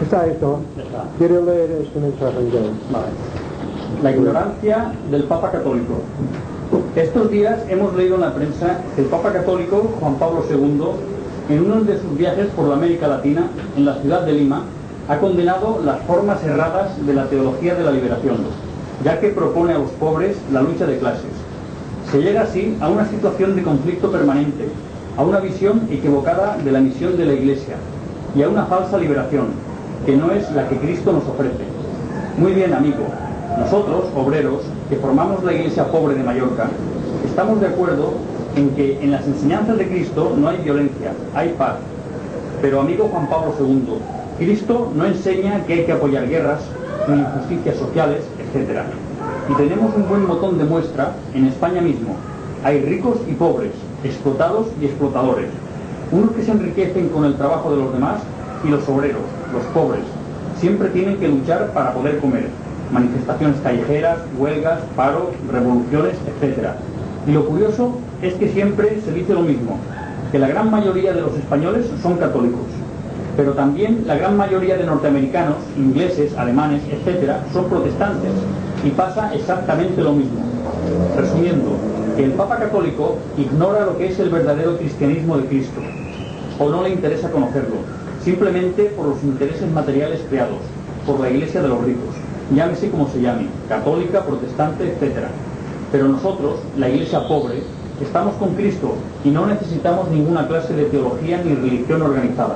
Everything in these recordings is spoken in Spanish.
¿Está esto? Está. Quiero leer este mensaje de él. Vale. La ignorancia del Papa Católico. Estos días hemos leído en la prensa que el Papa Católico, Juan Pablo II, en uno de sus viajes por la América Latina, en la ciudad de Lima, ha condenado las formas erradas de la teología de la liberación, ya que propone a los pobres la lucha de clases. Se llega así a una situación de conflicto permanente, a una visión equivocada de la misión de la Iglesia y a una falsa liberación, que no es la que Cristo nos ofrece. Muy bien, amigo, nosotros, obreros, que formamos la Iglesia pobre de Mallorca, estamos de acuerdo en que en las enseñanzas de Cristo no hay violencia, hay paz. Pero, amigo Juan Pablo II, Cristo no enseña que hay que apoyar guerras, ni injusticias sociales, etc. Y tenemos un buen botón de muestra en España mismo. Hay ricos y pobres, explotados y explotadores. Unos que se enriquecen con el trabajo de los demás y los obreros, los pobres, siempre tienen que luchar para poder comer. Manifestaciones callejeras, huelgas, paros, revoluciones, etc. Y lo curioso es que siempre se dice lo mismo, que la gran mayoría de los españoles son católicos, pero también la gran mayoría de norteamericanos, ingleses, alemanes, etc. son protestantes, y pasa exactamente lo mismo. Resumiendo, que el Papa Católico ignora lo que es el verdadero cristianismo de Cristo, o no le interesa conocerlo, simplemente por los intereses materiales creados, por la Iglesia de los ricos, llámese como se llame, católica, protestante, etc. Pero nosotros, la Iglesia pobre, estamos con Cristo y no necesitamos ninguna clase de teología ni religión organizada.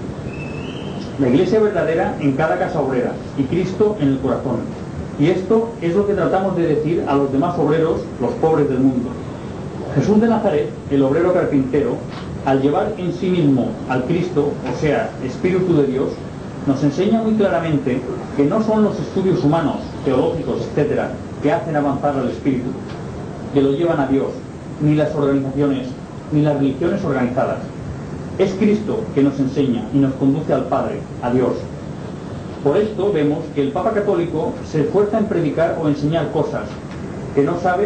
La Iglesia verdadera en cada casa obrera y Cristo en el corazón. Y esto es lo que tratamos de decir a los demás obreros, los pobres del mundo. Jesús de Nazaret, el obrero carpintero, al llevar en sí mismo al Cristo, o sea, Espíritu de Dios, nos enseña muy claramente que no son los estudios humanos, teológicos, etc., que hacen avanzar al Espíritu, que lo llevan a Dios, ni las organizaciones, ni las religiones organizadas. Es Cristo que nos enseña y nos conduce al Padre, a Dios. Por esto vemos que el Papa Católico se esfuerza en predicar o enseñar cosas que no sabe.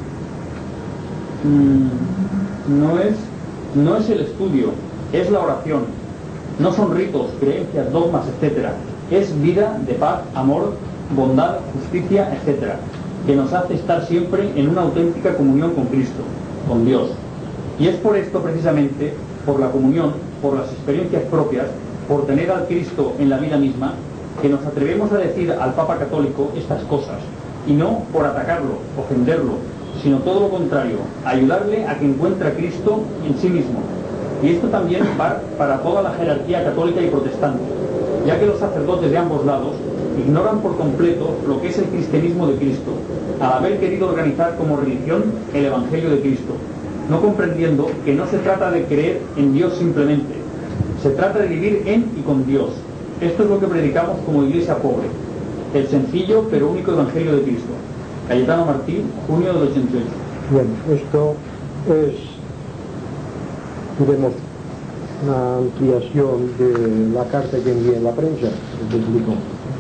No es el estudio, es la oración. No son ritos, creencias, dogmas, etc. Es vida de paz, amor, bondad, justicia, etc., que nos hace estar siempre en una auténtica comunión con Cristo, con Dios. Y es por esto precisamente, por la comunión, por las experiencias propias, por tener al Cristo en la vida misma, que nos atrevemos a decir al Papa Católico estas cosas, y no por atacarlo, ofenderlo, sino todo lo contrario, ayudarle a que encuentre a Cristo en sí mismo. Y esto también va para toda la jerarquía católica y protestante, ya que los sacerdotes de ambos lados ignoran por completo lo que es el cristianismo de Cristo, al haber querido organizar como religión el Evangelio de Cristo, no comprendiendo que no se trata de creer en Dios simplemente, se trata de vivir en y con Dios. Esto es lo que predicamos como Iglesia pobre, el sencillo pero único Evangelio de Cristo. Cayetano Martín, junio del 88. Bien, esto es, digamos, una ampliación de la carta que envié en la prensa, que publicó.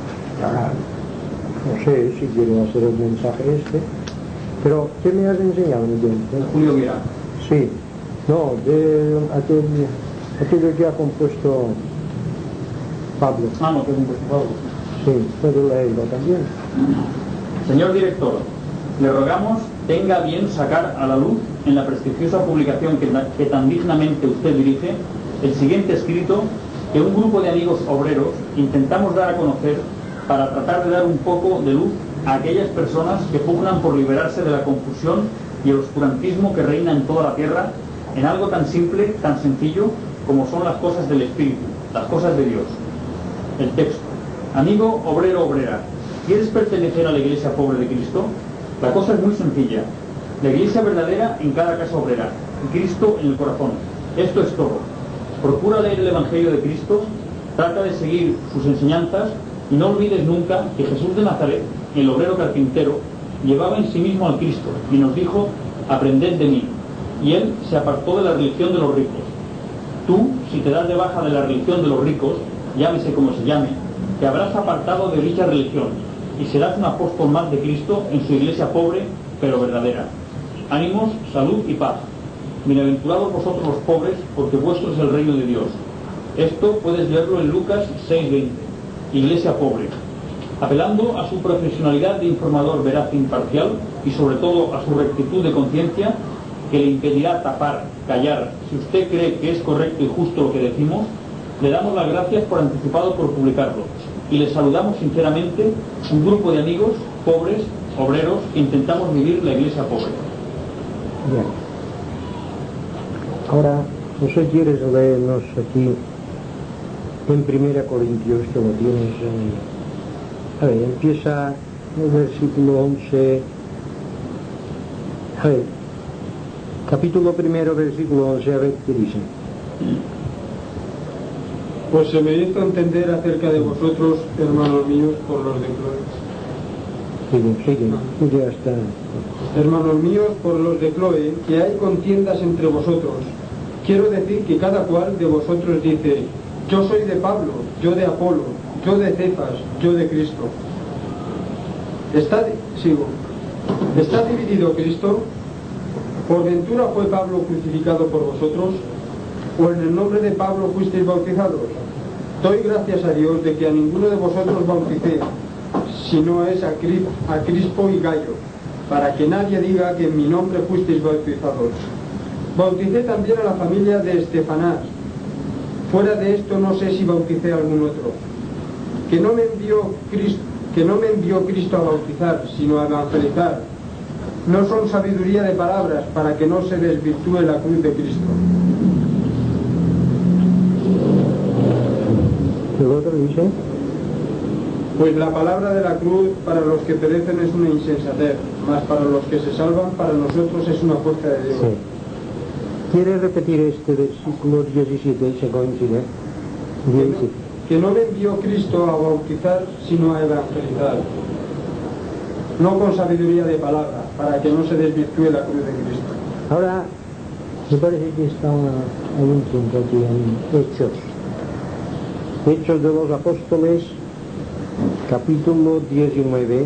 No sé si quiero hacer el mensaje pero ¿qué me has enseñado, Miguel? Julio Mira. Sí, no, de aquello que ha compuesto Pablo. No, que es un Pablo. Sí, puedo leerlo también. Señor director, le rogamos tenga bien sacar a la luz en la prestigiosa publicación que tan dignamente usted dirige el siguiente escrito que un grupo de amigos obreros intentamos dar a conocer para tratar de dar un poco de luz a aquellas personas que pugnan por liberarse de la confusión y el oscurantismo que reina en toda la tierra en algo tan simple, tan sencillo como son las cosas del Espíritu, las cosas de Dios. El texto. Amigo obrero obrera, ¿quieres pertenecer a la Iglesia pobre de Cristo? La cosa es muy sencilla. La Iglesia verdadera en cada casa obrera y Cristo en el corazón. Esto es todo. Procura leer el Evangelio de Cristo, trata de seguir sus enseñanzas y no olvides nunca que Jesús de Nazaret, el obrero carpintero, llevaba en sí mismo al Cristo y nos dijo, aprended de mí. Y él se apartó de la religión de los ricos. Tú, si te das de baja de la religión de los ricos, llámese como se llame, te habrás apartado de dicha religión y serás un apóstol más de Cristo en su iglesia pobre pero verdadera. Ánimos, salud y paz. Bienaventurados vosotros los pobres, porque vuestro es el reino de Dios. Esto puedes leerlo en Lucas 6:20. iglesia pobre, apelando a su profesionalidad de informador veraz e imparcial y sobre todo a su rectitud de conciencia que le impedirá tapar, callar. Si usted cree que es correcto y justo lo que decimos, le damos las gracias por anticipado por publicarlo y le saludamos sinceramente un grupo de amigos pobres, obreros, que intentamos vivir la iglesia pobre. Bien. Ahora, no sé, ¿quieres leernos aquí en 1 Corintios, que lo tienes a ver, empieza el versículo 11, a ver, capítulo 1, versículo 11, a ver qué dice. Pues se me hizo entender acerca de vosotros, hermanos míos, por los de Cloé. Sigue hasta... Hermanos míos, por los de Cloé, que hay contiendas entre vosotros. Quiero decir que cada cual de vosotros dice: yo soy de Pablo, yo de Apolo, yo de Cefas, yo de Cristo. ¿Está dividido Cristo? ¿Por ventura fue Pablo crucificado por vosotros? ¿O en el nombre de Pablo fuisteis bautizados? Doy gracias a Dios de que a ninguno de vosotros bauticé, sino es a Crispo y Gallo, para que nadie diga que en mi nombre fuisteis bautizados. Bauticé también a la familia de Estefanás. Fuera de esto no sé si bauticé a algún otro. Que no me envió Cristo a bautizar, sino a evangelizar. No son sabiduría de palabras, para que no se desvirtúe la cruz de Cristo. ¿El otro dice? Pues la palabra de la cruz para los que perecen es una insensatez, mas para los que se salvan, para nosotros es una fuerza de Dios. Sí. ¿Quieres repetir este versículo 17? Se coincide. Que no me envió Cristo a bautizar, sino a evangelizar. No con sabiduría de palabra, para que no se desvirtúe la cruz de Cristo. Ahora, me parece que está hay un punto aquí en Hechos de los Apóstoles, capítulo 19.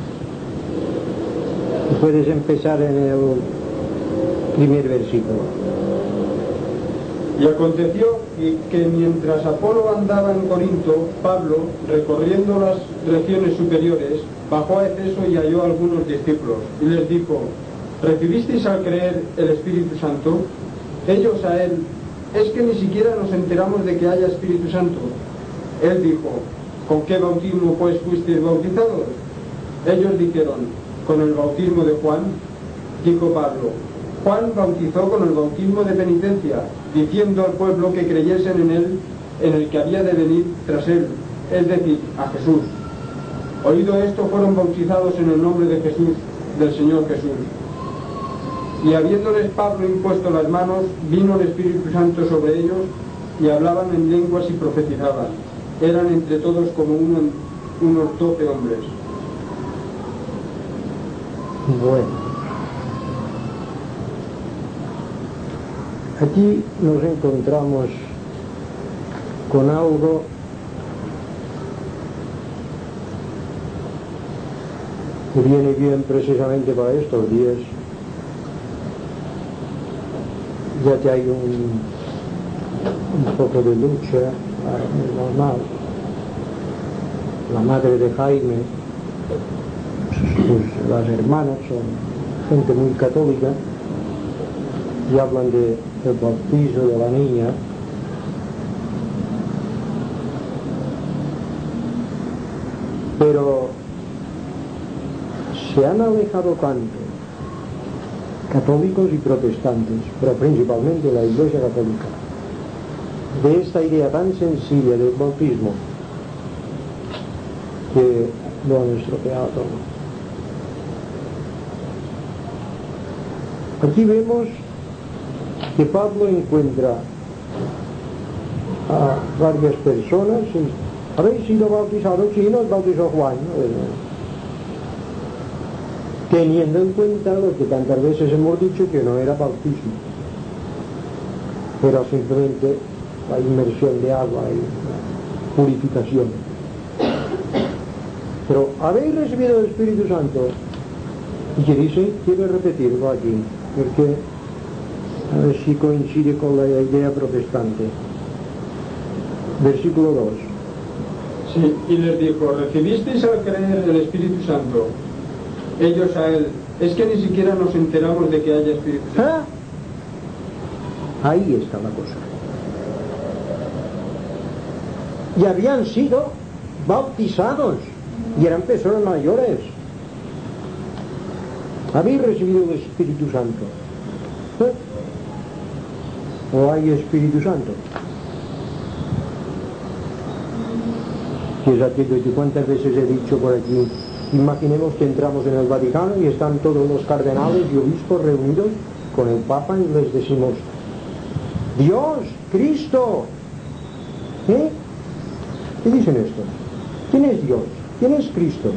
Puedes empezar en el primer versículo. Y aconteció que mientras Apolo andaba en Corinto, Pablo, recorriendo las regiones superiores, bajó a Efeso y halló a algunos discípulos, y les dijo: ¿recibisteis al creer el Espíritu Santo? Ellos a él: es que ni siquiera nos enteramos de que haya Espíritu Santo. Él dijo: ¿con qué bautismo pues fuisteis bautizados? Ellos dijeron: con el bautismo de Juan. Dijo Pablo: Juan bautizó con el bautismo de penitencia, diciendo al pueblo que creyesen en él, en el que había de venir tras él, es decir, a Jesús. Oído esto, fueron bautizados en el nombre de Jesús, del Señor Jesús. Y habiéndoles Pablo impuesto las manos, vino el Espíritu Santo sobre ellos, y hablaban en lenguas y profetizaban. Eran entre todos como unos 12 hombres. Bueno. Aquí nos encontramos con algo que viene bien precisamente para estos días, ya que hay un poco de lucha, es normal. La madre de Jaime, pues las hermanas son gente muy católica y hablan del bautizo de la niña. Pero se han alejado tanto católicos y protestantes, pero principalmente la Iglesia Católica, de esta idea tan sencilla del bautismo, que lo han estropeado todo. Aquí vemos que Pablo encuentra a varias personas y: ¿habéis sido bautizados? Sí, nos bautizó Juan. Teniendo en cuenta lo que tantas veces hemos dicho, que no era bautismo, era simplemente la inmersión de agua y la purificación. Pero ¿habéis recibido el Espíritu Santo? ¿Y qué dice? Quiero repetirlo aquí, porque a ver si coincide con la idea protestante. Versículo 2. Sí, y les dijo, ¿recibisteis al creer el Espíritu Santo? Ellos a él, es que ni siquiera nos enteramos de que haya Espíritu Santo. ¿Ah? Ahí está la cosa. Y habían sido bautizados y eran personas mayores. ¿Habéis recibido el Espíritu Santo? ¿O hay Espíritu Santo? Que es aquello que cuántas veces he dicho por aquí. Imaginemos que entramos en el Vaticano y están todos los cardenales y obispos reunidos con el Papa y les decimos, Dios, Cristo. ¿Eh? ¿Qué dicen estos? ¿Quién es Dios? ¿Quién es Cristo?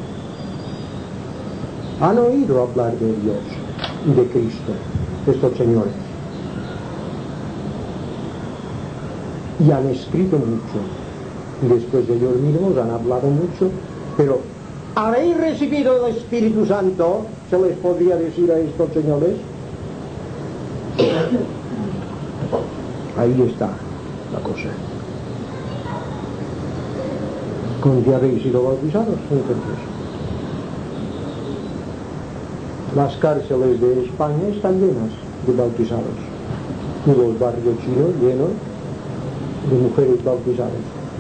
Han oído hablar de Dios y de Cristo, estos señores. Y han escrito mucho. Después de ellos mismos han hablado mucho, pero ¿habéis recibido el Espíritu Santo? ¿Se les podría decir a estos señores? Ahí está la cosa. ¿Con qué habéis sido bautizados? Entonces, las cárceles de España están llenas de bautizados y los barrios chinos llenos de mujeres bautizadas.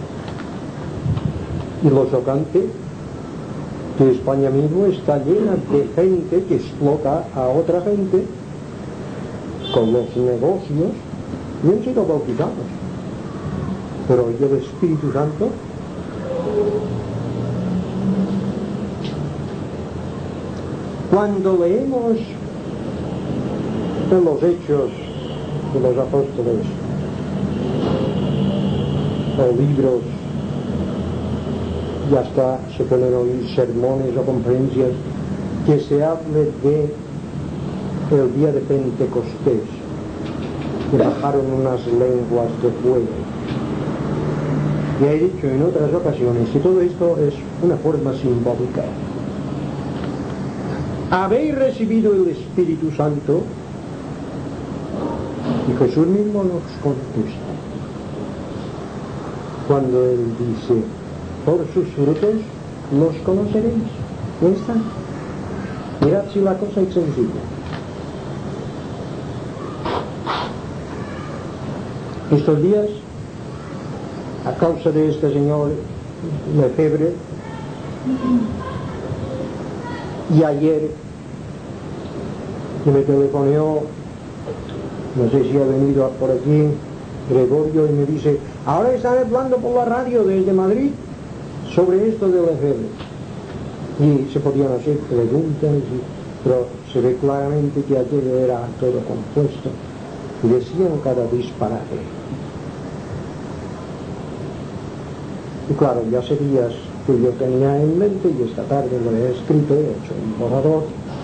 Y lo chocante, que España mismo está llena de gente que explota a otra gente con los negocios y han sido bautizados. Pero ¿y el Espíritu Santo? Cuando leemos en los Hechos de los Apóstoles o libros y hasta se pueden oír sermones o conferencias que se hable de el día de Pentecostés, que bajaron unas lenguas de fuego. Y he dicho en otras ocasiones que todo esto es una forma simbólica. ¿Habéis recibido el Espíritu Santo? Y Jesús mismo nos contesta cuando Él dice, por sus frutos los conoceréis. ¿No está? Mirad si la cosa es sencilla. Estos días, a causa de este señor Lefebvre, y ayer que me telefoneó, no sé si ha venido por aquí Gregorio, y me dice, ahora están hablando por la radio desde Madrid sobre esto de Lefebvre. Y se podían hacer preguntas, pero se ve claramente que ayer era todo compuesto y decían cada disparate. Y claro, ya hace días que yo tenía en mente, y esta tarde lo he escrito, he hecho un borrador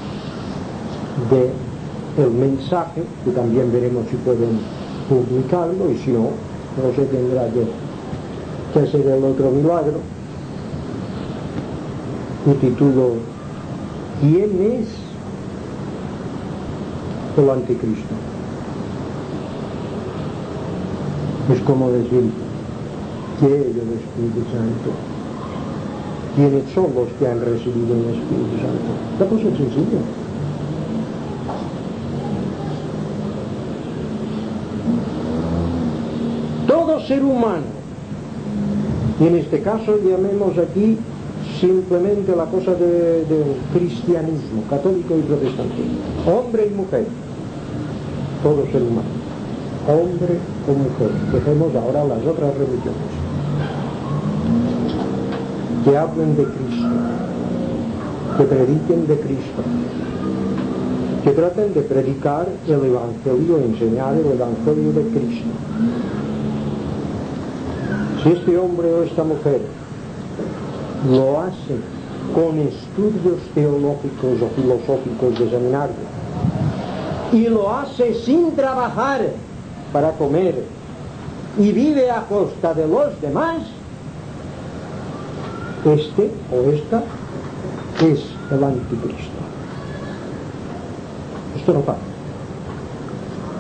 de el mensaje, que también veremos si pueden publicarlo, y si no, no se tendrá que hacer el otro milagro. Y titulo, ¿quién es el anticristo? Es como decir, ¿qué es el Espíritu Santo? ¿Quiénes son los que han recibido el Espíritu Santo? La cosa es sencilla. Todo ser humano, y en este caso llamemos aquí simplemente la cosa del cristianismo, católico y protestante, hombre y mujer, todo ser humano, hombre o mujer, dejemos ahora las otras religiones, que hablen de Cristo, que prediquen de Cristo, que traten de predicar el Evangelio, enseñar el Evangelio de Cristo. Si este hombre o esta mujer lo hace con estudios teológicos o filosóficos de seminario y lo hace sin trabajar para comer y vive a costa de los demás, este o esta es el anticristo. Esto no pasa.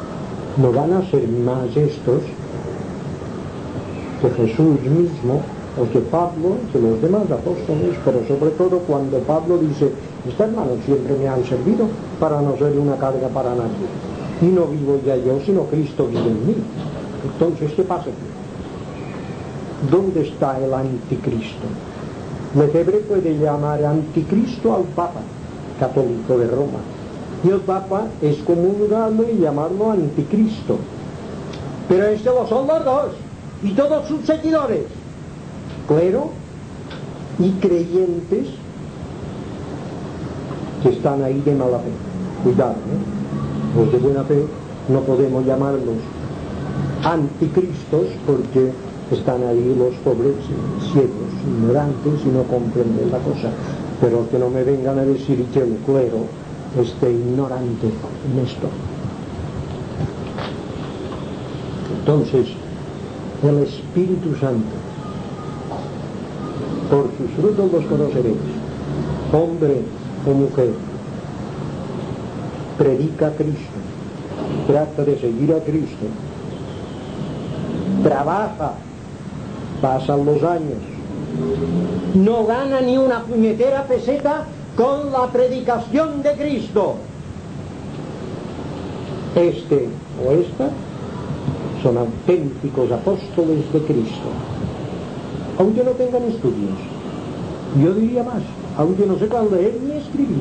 No van a ser más estos que Jesús mismo los de Pablo, de los demás apóstoles, pero sobre todo cuando Pablo dice, estas manos siempre me han servido para no ser una carga para nadie. Y no vivo ya yo, sino Cristo vive en mí. Entonces, ¿qué pasa aquí? ¿Dónde está el anticristo? Lefebvre puede llamar anticristo al Papa católico de Roma. Y el Papa es comulgarlo y llamarlo anticristo. Pero este lo son los dos, y todos sus seguidores, clero y creyentes que están ahí de mala fe. Cuidado, ¿eh? Los de buena fe no podemos llamarlos anticristos porque están ahí los pobres ciegos, ignorantes y no comprenden la cosa. Pero que no me vengan a decir que el clero esté ignorante en esto. Entonces, el Espíritu Santo, por sus frutos los conoceréis, hombre o mujer, predica a Cristo, trata de seguir a Cristo, trabaja, pasan los años, no gana ni una puñetera peseta con la predicación de Cristo. Este o esta son auténticos apóstoles de Cristo, aunque no tengan estudios. Yo diría más, aunque no sepan leer ni escribir.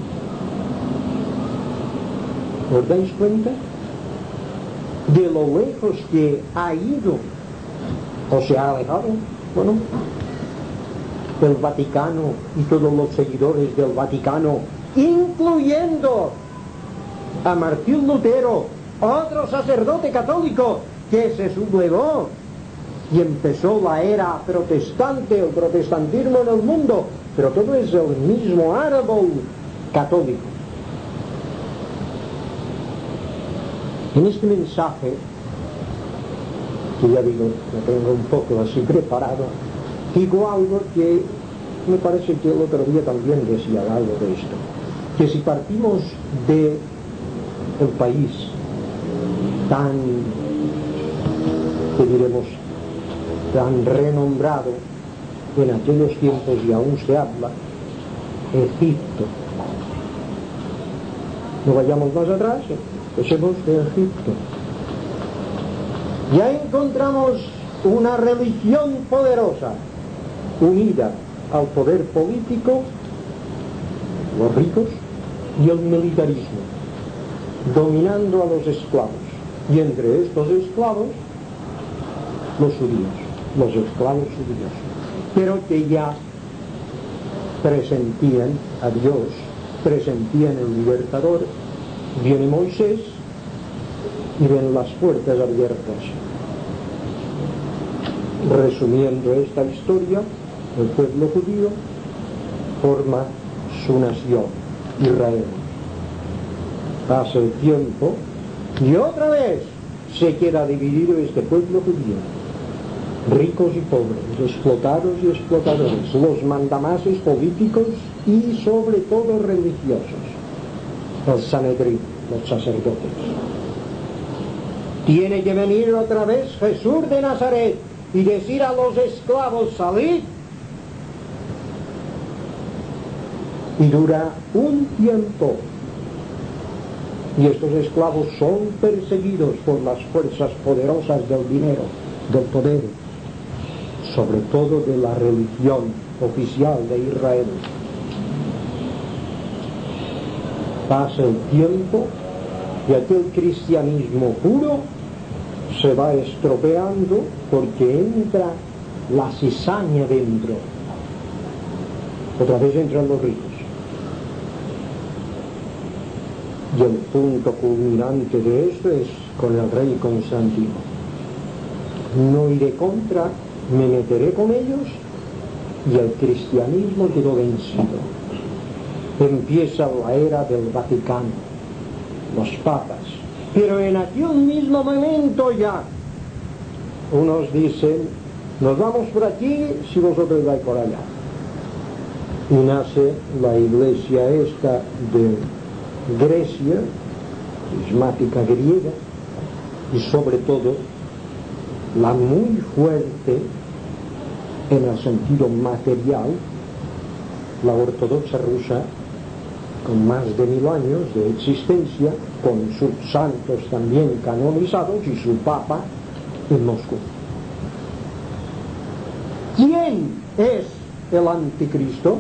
¿Os dais cuenta de lo lejos que ha ido o se ha alejado? Bueno, el Vaticano y todos los seguidores del Vaticano, incluyendo a Martín Lutero, otro sacerdote católico que se sublevó y empezó la era protestante, el protestantismo en el mundo, pero todo es el mismo árbol católico. En este mensaje, que ya digo, lo tengo un poco así preparado, digo algo que me parece que el otro día también decía algo de esto, que si partimos de el país tan, que diremos, tan renombrado en aquellos tiempos y aún se habla, Egipto. No vayamos más atrás, empecemos de Egipto. Ya encontramos una religión poderosa, unida al poder político, los ricos, y el militarismo, dominando a los esclavos. Y entre estos esclavos, los judíos, los esclavos judíos, pero que ya presentían a Dios, presentían el libertador. Viene Moisés y ven las puertas abiertas. Resumiendo esta historia, el pueblo judío forma su nación, Israel. Pasa el tiempo y otra vez se queda dividido este pueblo judío, ricos y pobres, explotados y explotadores, los mandamases políticos y sobre todo religiosos, el Sanedrín, los sacerdotes. Tiene que venir otra vez Jesús de Nazaret y decir a los esclavos, salid. Y dura un tiempo. Y estos esclavos son perseguidos por las fuerzas poderosas del dinero, del poder, sobre todo de la religión oficial de Israel. Pasa el tiempo y aquel cristianismo puro se va estropeando porque entra la cizaña dentro. Otra vez entran los ricos. Y el punto culminante de esto es con el rey Constantino. No iré contra, me meteré con ellos, y el cristianismo quedó vencido. Empieza la era del Vaticano, los papas. Pero en aquel mismo momento ya, unos dicen, nos vamos por aquí si vosotros vais por allá. Y nace la iglesia esta de Grecia, cismática griega, y sobre todo la muy fuerte en el sentido material, la ortodoxa rusa, con más de 1000 años de existencia, con sus santos también canonizados y su papa en Moscú. ¿Quién es el anticristo?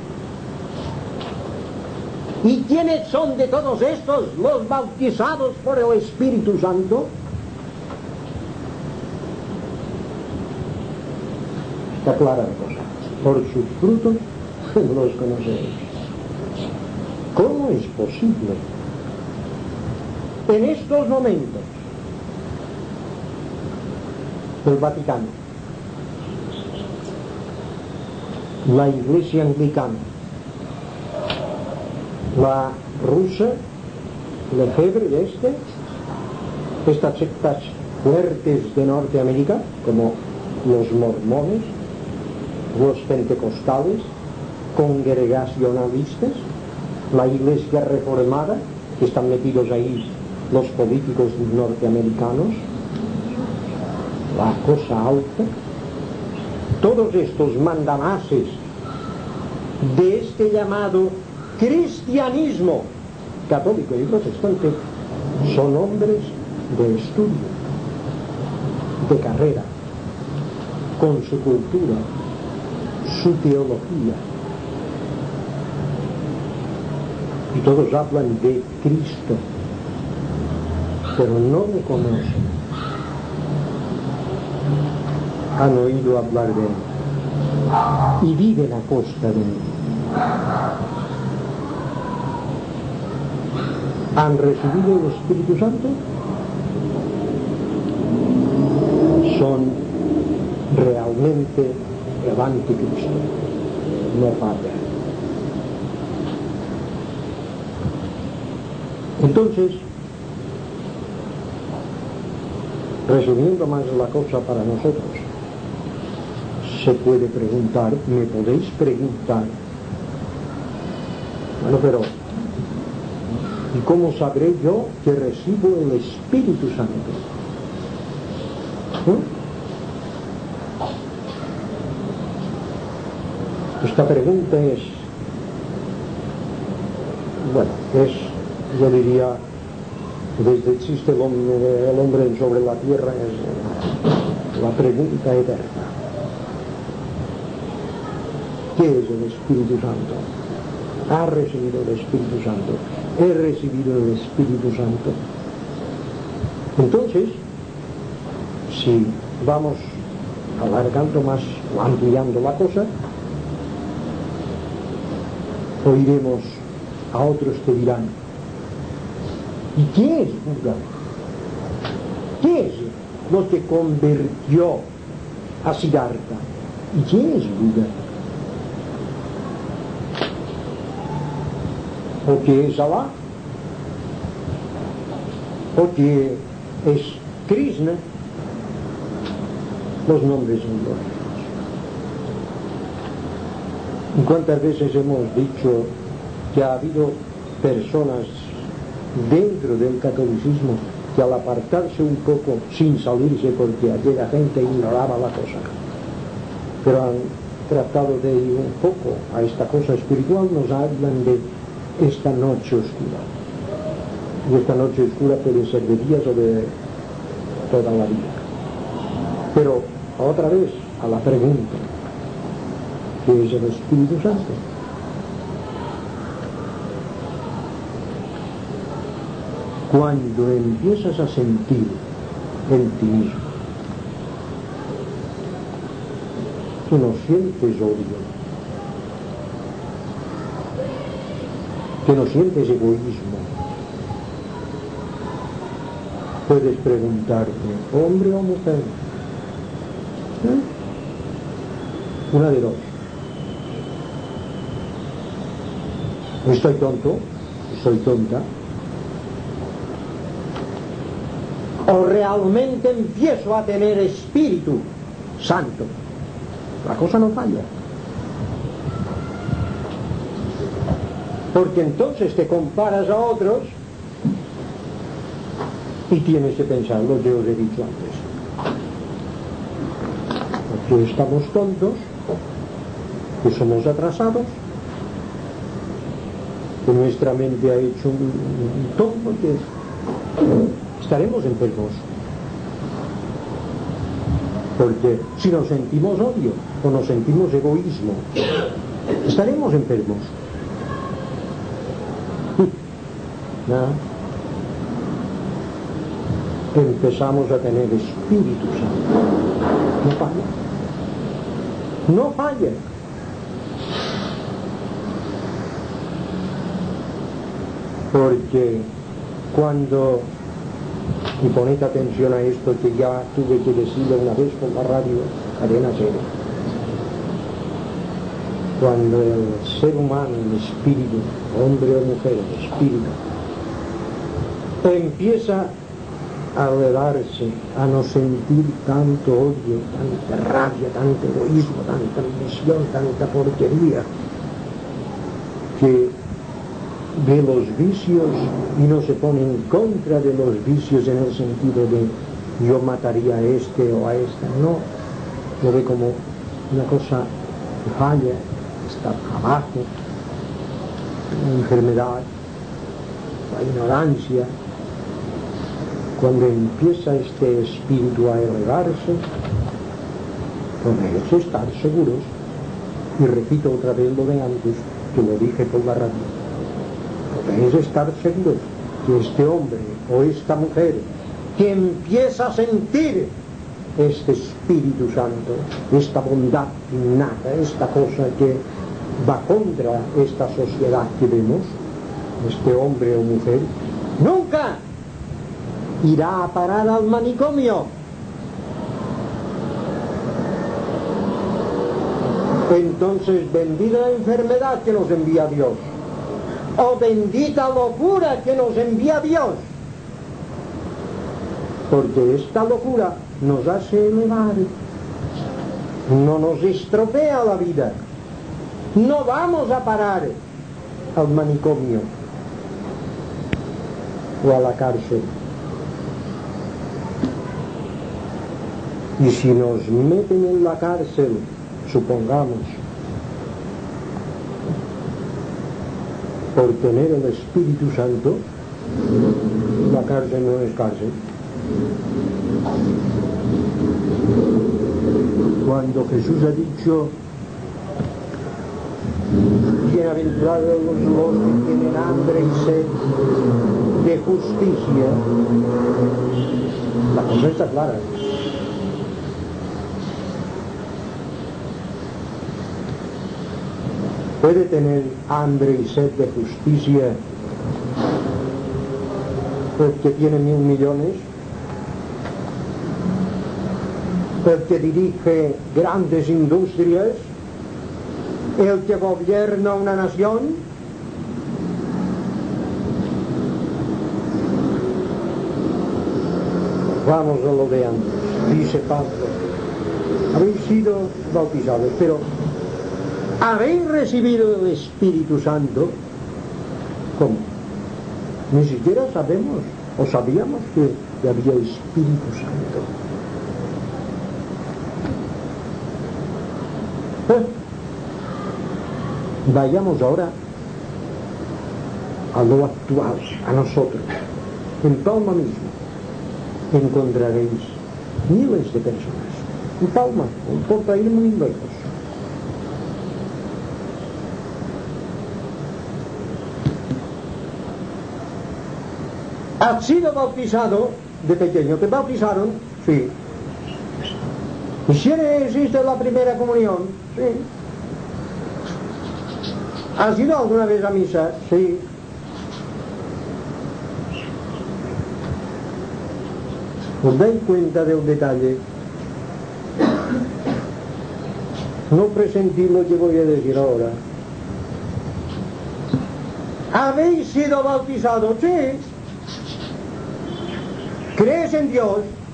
¿Y quiénes son de todos estos los bautizados por el Espíritu Santo? Está clara la cosa. Por sus frutos los conoceréis. ¿Cómo es posible en estos momentos el Vaticano, la Iglesia Anglicana, la rusa, Lefebvre estas sectas fuertes de Norteamérica, como los mormones, los pentecostales, congregacionalistas, la Iglesia reformada, que están metidos ahí los políticos norteamericanos, la cosa alta, todos estos mandamases de este llamado cristianismo católico y protestante son hombres de estudio, de carrera, con su cultura, su teología, y todos hablan de Cristo, pero no le conocen. Han oído hablar de él y viven a costa de él. ¿Han recibido el Espíritu Santo? Son realmente el anticristo, no falla. Entonces, resumiendo más la cosa para nosotros, se puede preguntar, me podéis preguntar, bueno, pero ¿y cómo sabré yo que recibo el Espíritu Santo? Esta pregunta es, bueno, yo diría, desde que existe el hombre sobre la tierra, es la pregunta eterna. ¿Qué es el Espíritu Santo? ¿Ha recibido el Espíritu Santo? ¿He recibido el Espíritu Santo? Entonces, si vamos alargando más o ampliando la cosa, oiremos a otros que dirán, ¿y quién es Buda? ¿Quién es lo que convirtió a Siddhartha? ¿Y quién es Buda? ¿O qué es Alá? ¿O qué es Krishna? Los nombres son lógicos. ¿Y cuántas veces hemos dicho que ha habido personas dentro del catolicismo que al apartarse un poco, sin salirse porque aquella gente ignoraba la cosa, pero han tratado de ir un poco a esta cosa espiritual, nos hablan de esta noche oscura? Y esta noche oscura puede ser de días o de toda la vida. Pero otra vez a la pregunta, ¿qué es el Espíritu Santo? Cuando empiezas a sentir en ti mismo que no sientes odio, que no sientes egoísmo, puedes preguntarte, hombre o mujer, una de dos, ¿estoy tonto? ¿Estoy tonta? ¿O realmente empiezo a tener Espíritu Santo? La cosa no falla. Porque entonces te comparas a otros y tienes que pensar lo que os he dicho antes. que estamos tontos, que somos atrasados, que nuestra mente ha hecho un tonto, que estaremos enfermos. Porque si nos sentimos odio o nos sentimos egoísmo, estaremos enfermos. ¿No? Empezamos a tener Espíritu Santo. No falla. No falla. Porque cuando, y poned atención a esto que ya tuve que decirlo una vez por la radio, Cadena Cero, cuando el ser humano, el espíritu, hombre o mujer, el espíritu, empieza a elevarse, a no sentir tanto odio, tanta rabia, tanto egoísmo, tanta ambición, tanta porquería, que ve los vicios y no se pone en contra de los vicios en el sentido de yo mataría a este o a esta, no, lo ve como una cosa que falla, está abajo, la enfermedad, la ignorancia. Cuando empieza este espíritu a elevarse, podéis estar seguros, y repito otra vez lo de antes, que lo dije por la radio, podéis estar seguros que este hombre o esta mujer que empieza a sentir este Espíritu Santo, esta bondad innata, esta cosa que va contra esta sociedad que vemos, este hombre o mujer, nunca irá a parar al manicomio. Entonces, bendita la enfermedad que nos envía Dios, o bendita locura que nos envía Dios, porque esta locura nos hace elevar, no nos estropea la vida. No vamos a parar al manicomio o a la cárcel. Y si nos meten en la cárcel, supongamos, por tener el Espíritu Santo, la cárcel no es cárcel. Cuando Jesús ha dicho, bienaventurados los que tienen hambre y sed de justicia, la cosa está clara. Puede tener hambre y sed de justicia el que tiene 1.000 millones, el que dirige grandes industrias, el que gobierna una nación. Vamos a lo de antes. Dice Pablo, habéis sido bautizados, pero habéis recibido el Espíritu Santo. ¿Cómo? Ni siquiera sabemos o sabíamos que había Espíritu Santo. Vayamos ahora a lo actual, a nosotros. En Palma mismo encontraréis miles de personas. En Palma, no importa ir muy lejos. ¿Has sido bautizado de pequeño? ¿Te bautizaron? Sí. ¿Y si existe la primera comunión? Sí. ¿Has ido alguna vez a misa? Sí. ¿Os dais cuenta del detalle? No presentí lo que voy a decir ahora. ¿Habéis sido bautizados? Sí. ¿Crees en Dios?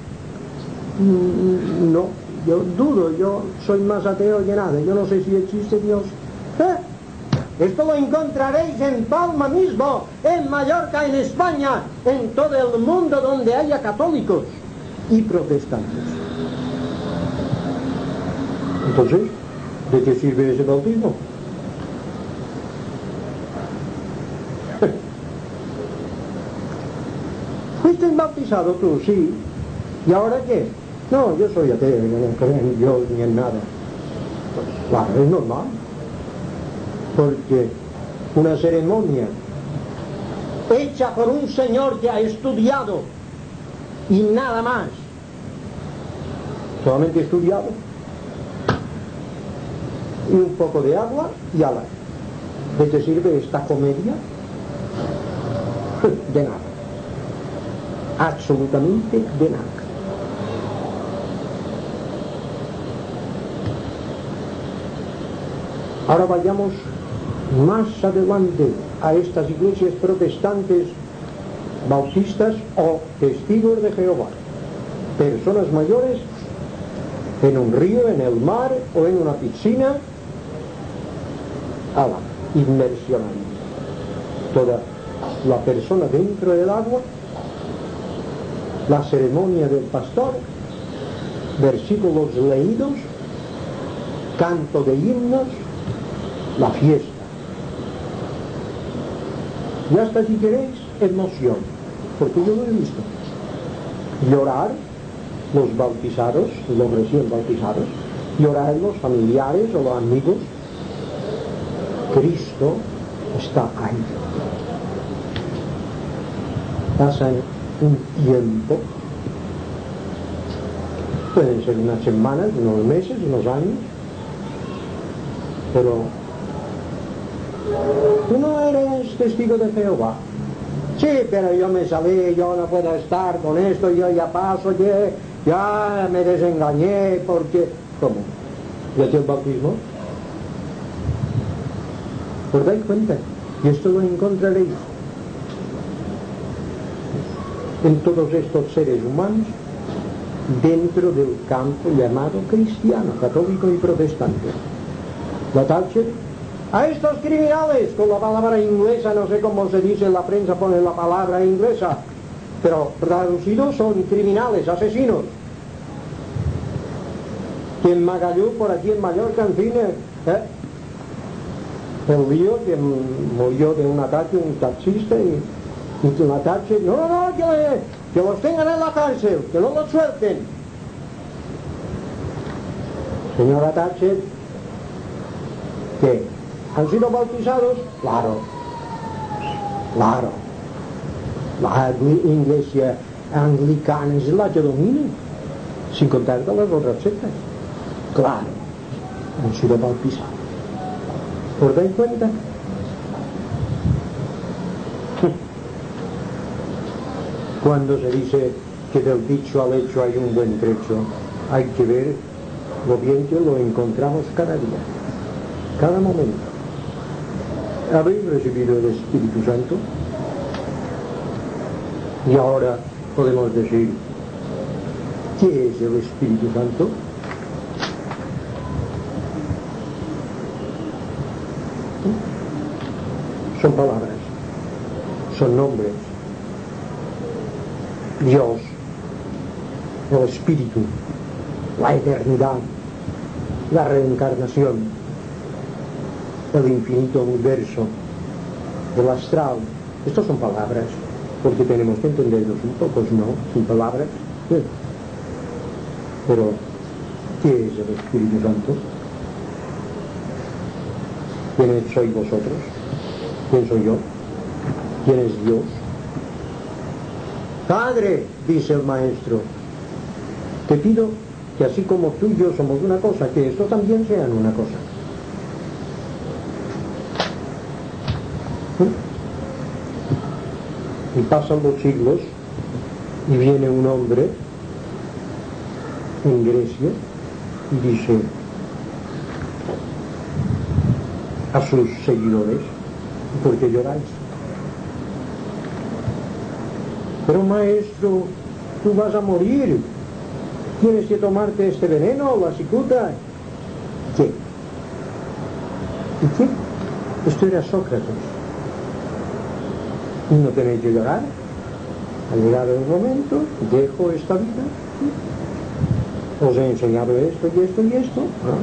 No, yo dudo, yo soy más ateo que nada, yo no sé si existe Dios. Esto lo encontraréis en Palma mismo, en Mallorca, en España, en todo el mundo donde haya católicos y protestantes. Entonces, ¿de qué sirve ese bautismo? ¿Fuiste bautizado tú? Sí. ¿Y ahora qué? No, yo soy ateo, yo no creo en Dios ni en nada. Pues, claro, es normal. Porque una ceremonia hecha por un señor que ha estudiado y nada más, solamente estudiado, y un poco de agua y ala. ¿De qué sirve esta comedia? De nada. Absolutamente de nada. Ahora vayamos más adelante a estas iglesias protestantes bautistas o testigos de Jehová. Personas mayores en un río, en el mar o en una piscina. Ala, inmersión ahí. Toda la persona dentro del agua, la ceremonia del pastor, versículos leídos, canto de himnos, la fiesta. Y hasta si queréis, emoción, porque yo lo he visto. Llorar los bautizados, los recién bautizados, llorar los familiares o los amigos. Cristo está ahí. Pasan un tiempo, pueden ser unas semanas, unos meses, unos años, pero tú no eres testigo de Jehová. Sí, pero yo me salí, yo no puedo estar con esto, yo ya paso, ya me desengañé, porque... ¿Cómo? ¿Ya tiene el bautismo? ¿Os dais cuenta? Y esto lo encontraréis en todos estos seres humanos dentro del campo llamado cristiano, católico y protestante. La Thatcher, a estos criminales, con la palabra inglesa, no sé cómo se dice, en la prensa pone la palabra inglesa, pero traducidos son criminales, asesinos. Que en Magallú, por aquí en Mallorca, en fin, el lío que murió de un ataque un taxista y la Thatcher, no, que los tengan en la cárcel, que no los suelten. Señora Thatcher, ¿qué? ¿Han sido bautizados? Claro. La iglesia anglicana es la que domina, sin contar con las otras sectas. Claro, han sido bautizados. ¿Os dais cuenta? Cuando se dice que del dicho al hecho hay un buen trecho, hay que ver lo bien que lo encontramos cada día, cada momento. ¿Habéis recibido el Espíritu Santo? Y ahora podemos decir, ¿qué es el Espíritu Santo? Son palabras, son nombres. Dios, el Espíritu, la eternidad, la reencarnación, el infinito universo, el astral. Estos son palabras, porque tenemos que entenderlos un poco, ¿no? Sin palabras. Pero, ¿qué es el Espíritu Santo? ¿Quiénes sois vosotros? ¿Quién soy yo? ¿Quién es Dios? Padre, dice el maestro, te pido que así como tú y yo somos una cosa, que estos también sean una cosa. Y pasan los siglos y viene un hombre en Grecia y dice a sus seguidores, ¿por qué lloráis? Pero maestro, tú vas a morir, tienes que tomarte este veneno, la cicuta. ¿Qué? ¿Y qué? Esto era Sócrates. Y no tenéis que llorar. Ha llegado el momento, dejo esta vida. os he enseñado esto y esto y esto, ¿no?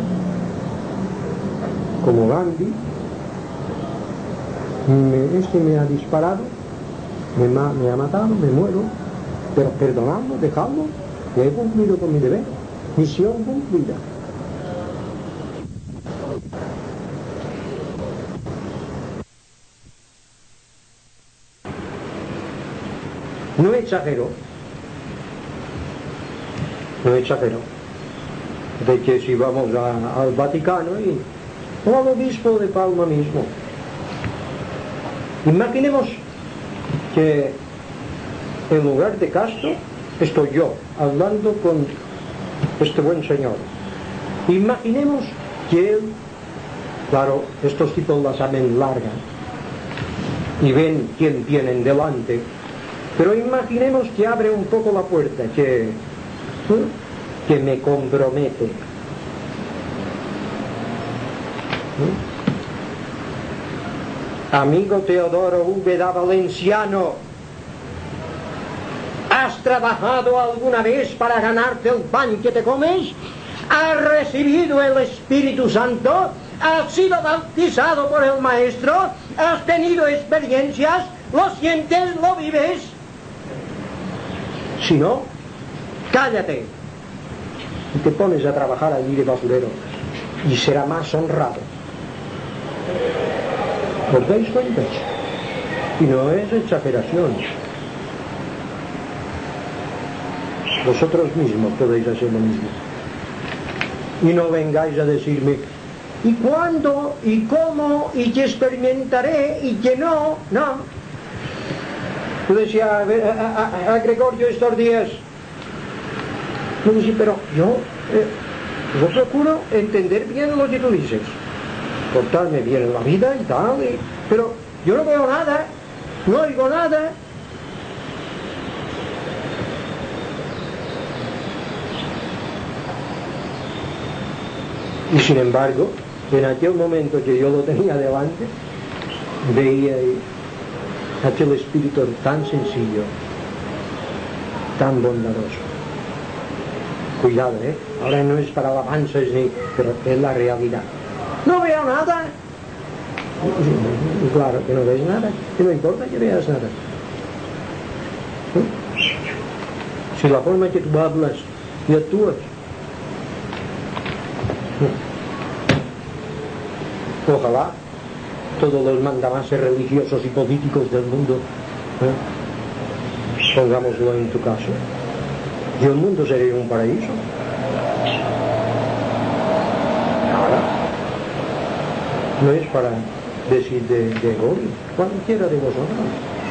Como Gandhi, me ha disparado, me ha matado, me muero, pero perdonadlo, dejadlo, que he cumplido con mi deber, misión cumplida. No exagero de que si vamos al Vaticano o al obispo de Palma mismo, imaginemos que en lugar de Castro estoy yo hablando con este buen señor. Imaginemos que él, claro, estos tipos la saben larga y ven quién tienen delante, pero imaginemos que abre un poco la puerta, que me compromete. Amigo Teodoro V. da Valenciano, ¿has trabajado alguna vez para ganarte el pan que te comes? ¿Has recibido el Espíritu Santo? ¿Has sido bautizado por el Maestro? ¿Has tenido experiencias? ¿Lo sientes? ¿Lo vives? Si no, cállate y te pones a trabajar allí de basurero y será más honrado. ¿Os dais cuenta? Y no es exageración. Vosotros mismos podéis hacer lo mismo. Y no vengáis a decirme, ¿y cuándo? ¿Y cómo? ¿Y que experimentaré? ¿Y que no? No. Yo decía a Gregorio estos días, yo decía, pero yo procuro entender bien lo que tú dices, portarme bien en la vida y tal, pero yo no veo nada, no oigo nada. Y sin embargo, en aquel momento que yo lo tenía delante, veía aquel espíritu tan sencillo, tan bondadoso. Cuidado, ahora no es para alabanzas pero es la realidad. No veo nada. Claro que no ves nada, que no importa que veas nada. Si la forma que tú hablas y actúas, ojalá todos los mandamases religiosos y políticos del mundo, pongámoslo en tu caso, y el mundo sería un paraíso. Ahora, no es para decir de gloria, cualquiera de vosotros.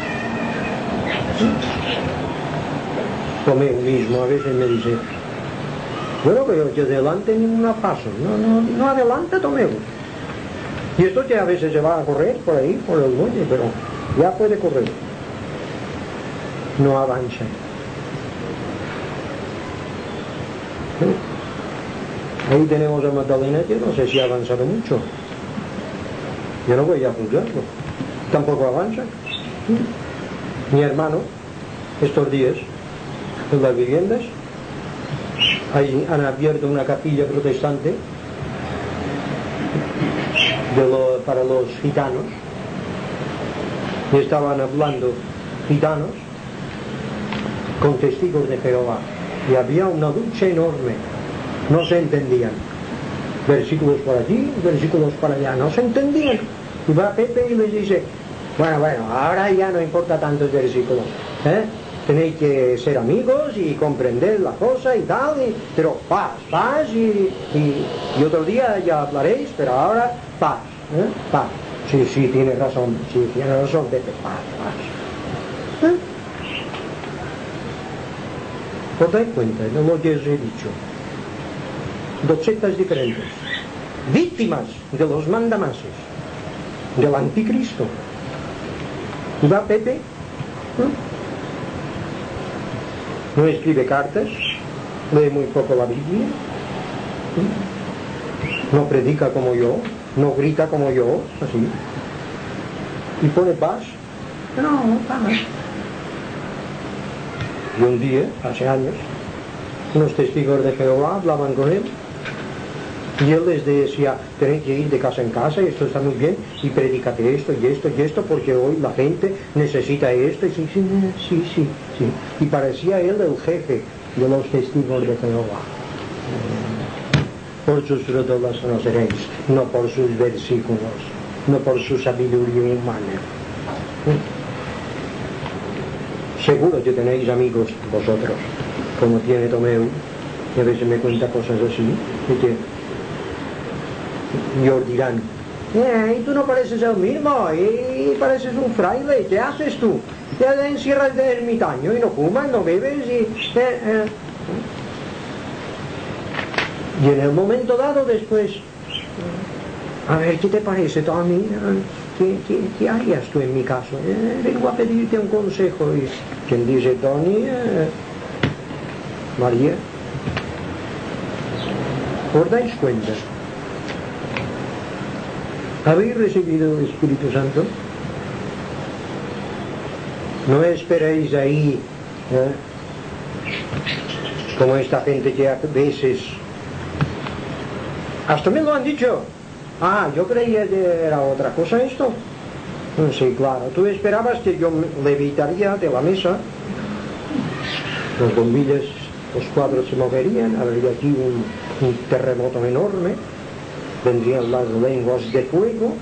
Tomeo mismo a veces me dice, yo no veo que adelante ningún paso, no adelanta Tomeo. Y esto que a veces se va a correr por ahí, por el monte, pero ya puede correr. No avanza. Ahí tenemos a Magdalena, que no sé si ha avanzado mucho. Yo no voy a juzgarlo. Tampoco avanza. Mi hermano, estos días, en las viviendas, ahí han abierto una capilla protestante para los gitanos, y estaban hablando gitanos con testigos de Jehová, y había una lucha enorme, no se entendían, versículos por allí, versículos para allá, no se entendían, y va Pepe y les dice, bueno, ahora ya no importa tanto el versículo, tenéis que ser amigos y comprender la cosa y tal, pero paz, y otro día ya hablaréis, pero ahora paz, paz. Sí, tiene razón, vete, paz. ¿Os dais cuenta de lo que os he dicho? Dos sectas diferentes, víctimas de los mandamases, del anticristo. Y va Pepe, no escribe cartas, lee muy poco la Biblia, no predica como yo, no grita como yo, así, y pone paz. No, paz. Y un día, hace años, unos testigos de Jehová hablaban con él y él les decía, tenéis que ir de casa en casa y esto está muy bien y predícate esto y esto y esto porque hoy la gente necesita esto y sí. Y parecía él el jefe de los testigos de Jehová. Por sus frutos los conoceréis, no por sus versículos, no por su sabiduría humana. Seguro que tenéis amigos vosotros, como tiene Tomeu, que a veces me cuenta cosas así, y os dirán, y tú no pareces el mismo, y pareces un fraile, ¿qué haces tú? Te encierras de ermitaño y no fumas, no bebes y en el momento dado después, a ver, ¿qué te parece tú a mí? ¿Qué harías tú en mi caso? Vengo a pedirte un consejo. Y quien dice, Tony, María, ¿os dais cuenta? ¿Habéis recibido el Espíritu Santo? No esperéis ahí, como esta gente que a veces, hasta me lo han dicho, yo creía que era otra cosa esto. Sí, claro, tú esperabas que yo levitaría de la mesa, los bombillos, los cuadros se moverían, habría aquí un terremoto enorme, vendrían las lenguas de fuego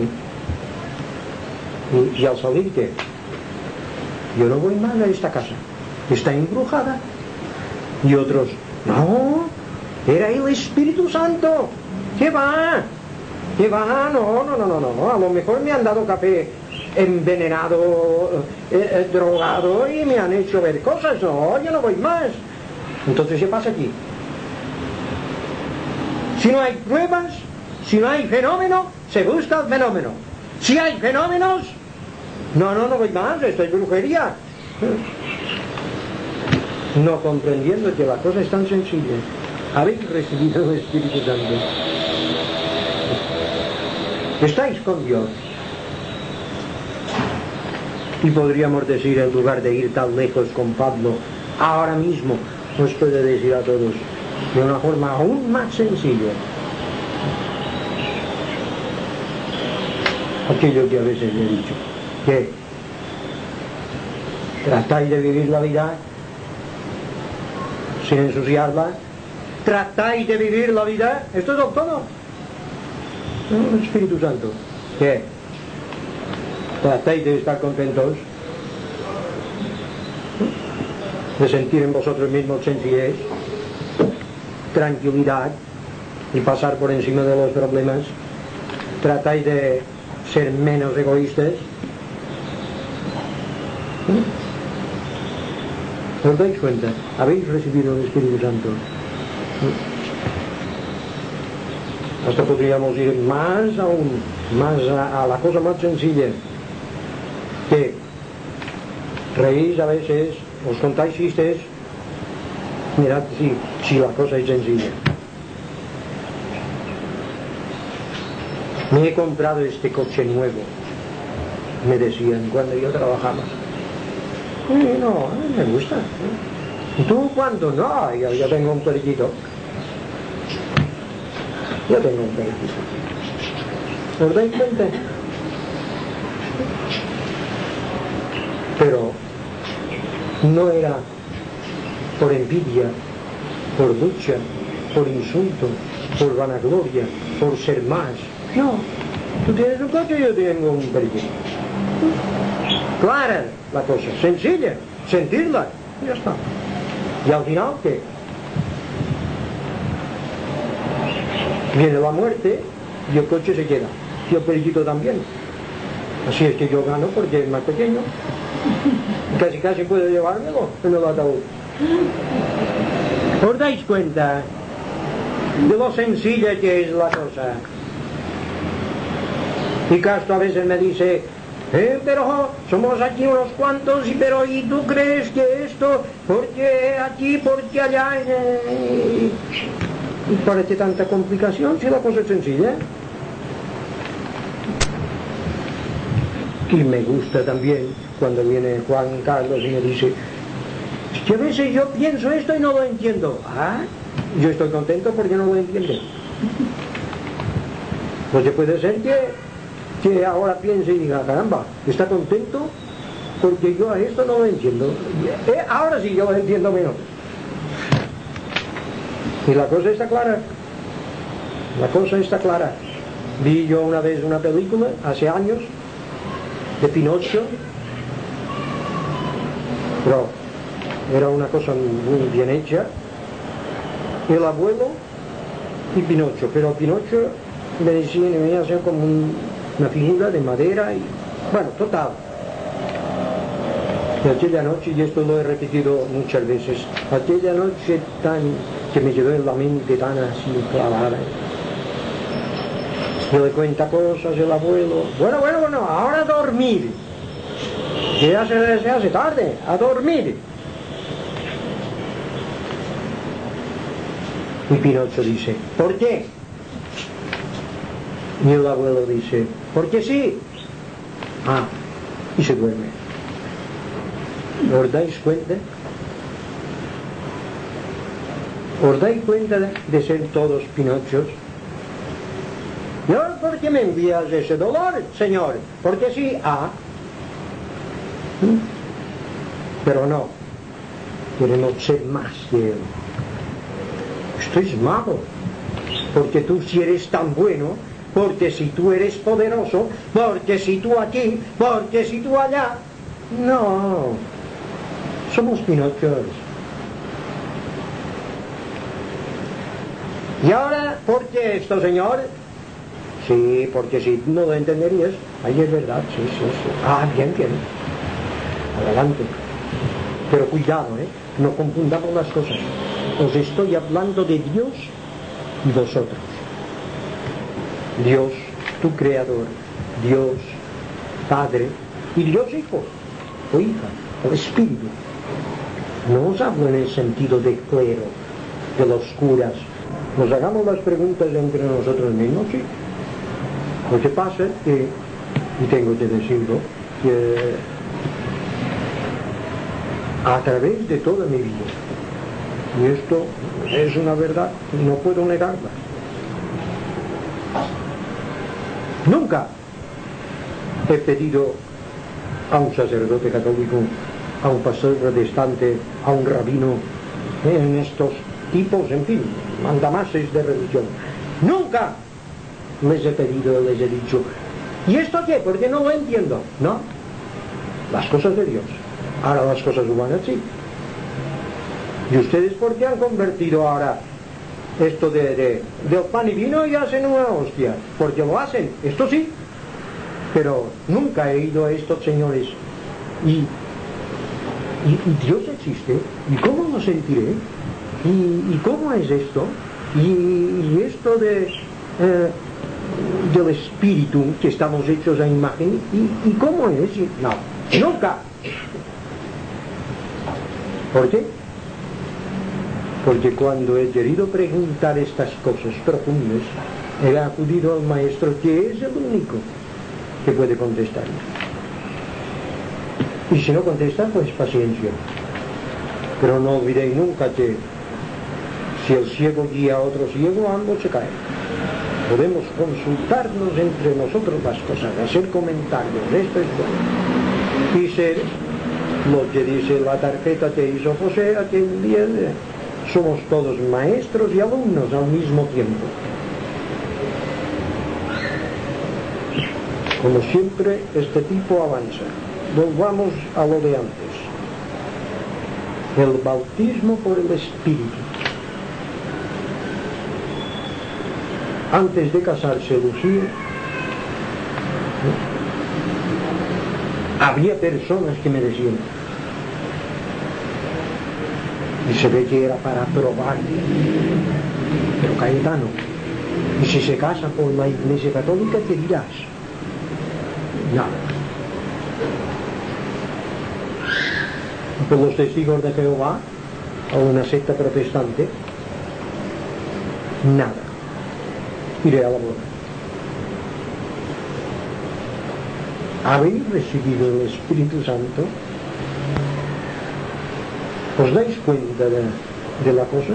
y al salir que yo no voy más a esta casa, está embrujada. Y otros, no, era el Espíritu Santo. ¿Qué va? No, a lo mejor me han dado café envenenado, drogado y me han hecho ver cosas. No, yo no voy más. Entonces, ¿qué pasa aquí? Si no hay pruebas, si no hay fenómeno, se busca el fenómeno. Si hay fenómenos, no voy más, esto es brujería. No comprendiendo que la cosa es tan sencilla. Habéis recibido el Espíritu Santo. Estáis con Dios. Y podríamos decir, en lugar de ir tan lejos con Pablo, ahora mismo os puede decir a todos, de una forma aún más sencilla, aquello que a veces le he dicho, que tratáis de vivir la vida sin ensuciarla, tratáis de vivir la vida, esto es todo. El Espíritu Santo, ¿qué? Tratáis de estar contentos, de sentir en vosotros mismos sencillez, tranquilidad y pasar por encima de los problemas. Tratáis de ser menos egoístas. ¿Os dais cuenta? ¿Habéis recibido el Espíritu Santo? Hasta podríamos ir más aún, más a la cosa más sencilla, que reís a veces, os contáis chistes, mirad si la cosa es sencilla. Me he comprado este coche nuevo, me decían cuando yo trabajaba. No, me gusta. ¿Tú cuándo? No, yo tengo un periquito. Yo tengo un periquito. ¿Os dais cuenta? Pero no era por envidia, por lucha, por insulto, por vanagloria, por ser más. No, tú tienes un coche y yo tengo un periquito. Clara la cosa, sencilla, sentirla, y ya está. Y al final, ¿qué? Viene la muerte y el coche se queda, y el periquito también. Así es que yo gano porque es más pequeño. Casi puedo llevármelo en el ataúd. ¿Os dais cuenta de lo sencilla que es la cosa? Y Castro a veces me dice, pero somos aquí unos cuantos, pero ¿y tú crees que esto? Porque aquí, porque allá, y parece tanta complicación si la cosa es sencilla. Y me gusta también cuando viene Juan Carlos y me dice, Que a veces yo pienso esto y no lo entiendo. Yo estoy contento porque no lo entiendo. Pues puede ser que ahora piense y diga, caramba, ¿está contento? Porque yo a esto no lo entiendo. Ahora sí yo lo entiendo menos. Y la cosa está clara. La cosa está clara. Vi yo una vez una película, hace años, de Pinocho, pero era una cosa muy bien hecha. El abuelo y Pinocho, pero Pinocho me decían, me hacían como una figura de madera y, bueno, total. Y aquella noche, y esto lo he repetido muchas veces, aquella noche que me quedó en la mente tan así clavada. Y le cuenta cosas el abuelo. Bueno, ahora a dormir. Que ya se hace tarde, a dormir. Y Pinocho dice, ¿por qué? Y el abuelo dice, porque sí. Y se duerme. ¿Os dais cuenta? ¿Os dais cuenta de ser todos Pinochos? ¿Y ahora por qué me envías ese dolor, Señor? Porque sí, pero no, queremos ser más que Él. Esto es malo, porque tú si eres tan bueno, porque si tú eres poderoso, porque si tú aquí, porque si tú allá. No, somos Pinochos. ¿Y ahora por qué esto, Señor? Sí, porque si no lo entenderías, ahí es verdad, sí. Bien. Adelante. Pero cuidado, no confundamos las cosas. Os estoy hablando de Dios y vosotros. Dios, tu Creador, Dios, Padre, y Dios Hijo, o Hija, o Espíritu. No os hablo en el sentido de clero, de los curas. Nos hagamos las preguntas entre nosotros mismos, sí. Lo que pasa es que, y tengo que decirlo, que a través de toda mi vida, y esto es una verdad, no puedo negarla, nunca he pedido a un sacerdote católico, a un pastor protestante, a un rabino, en estos tipos, en fin, mandamases de religión. Nunca les he pedido, les he dicho, ¿y esto qué? Porque no lo entiendo. No, las cosas de Dios. Ahora las cosas humanas sí. ¿Y ustedes por qué han convertido ahora esto del pan y vino y hacen una hostia? Porque lo hacen, esto sí. Pero nunca he ido a estos señores. ¿Y Dios existe? ¿Y cómo lo sentiré? ¿Y cómo es esto? ¿Y esto del espíritu, que estamos hechos a imagen? ¿Y cómo es? No, nunca. ¿Por qué? Porque cuando he querido preguntar estas cosas profundas, he acudido al maestro, que es el único que puede contestarme. Y si no contesta, pues paciencia. Pero no olvidéis nunca que si el ciego guía a otro ciego, ambos se caen. Podemos consultarnos entre nosotros las cosas, hacer comentarios, esto es bueno. Y ser lo que dice la tarjeta que hizo José aquel día, somos todos maestros y alumnos al mismo tiempo. Como siempre, este tipo avanza. Volvamos a lo de antes. El bautismo por el Espíritu. Antes de casarse Lucía, había personas que me decían, y se ve que era para probar, pero Cayetano, y si se casa por la Iglesia Católica, ¿qué dirás? Nada. Por los testigos de Jehová, o una secta protestante, nada. Iré a la boda. ¿Habéis recibido el Espíritu Santo? ¿Os dais cuenta de la cosa?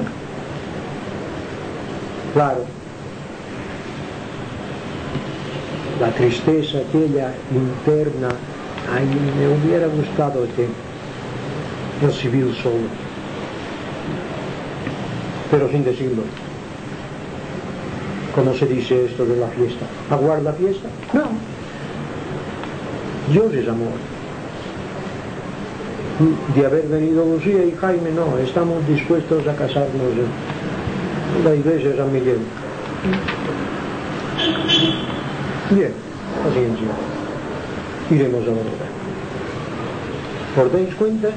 Claro, la tristeza aquella interna, ahí me hubiera gustado que el civil solo, pero sin decirlo. ¿Cómo se dice esto de la fiesta? ¿Aguar la fiesta? No. Dios es amor. De haber venido Lucía y Jaime, no, estamos dispuestos a casarnos en la iglesia de San Miguel. Bien, paciencia. Iremos a la verdad. ¿Os dais cuenta?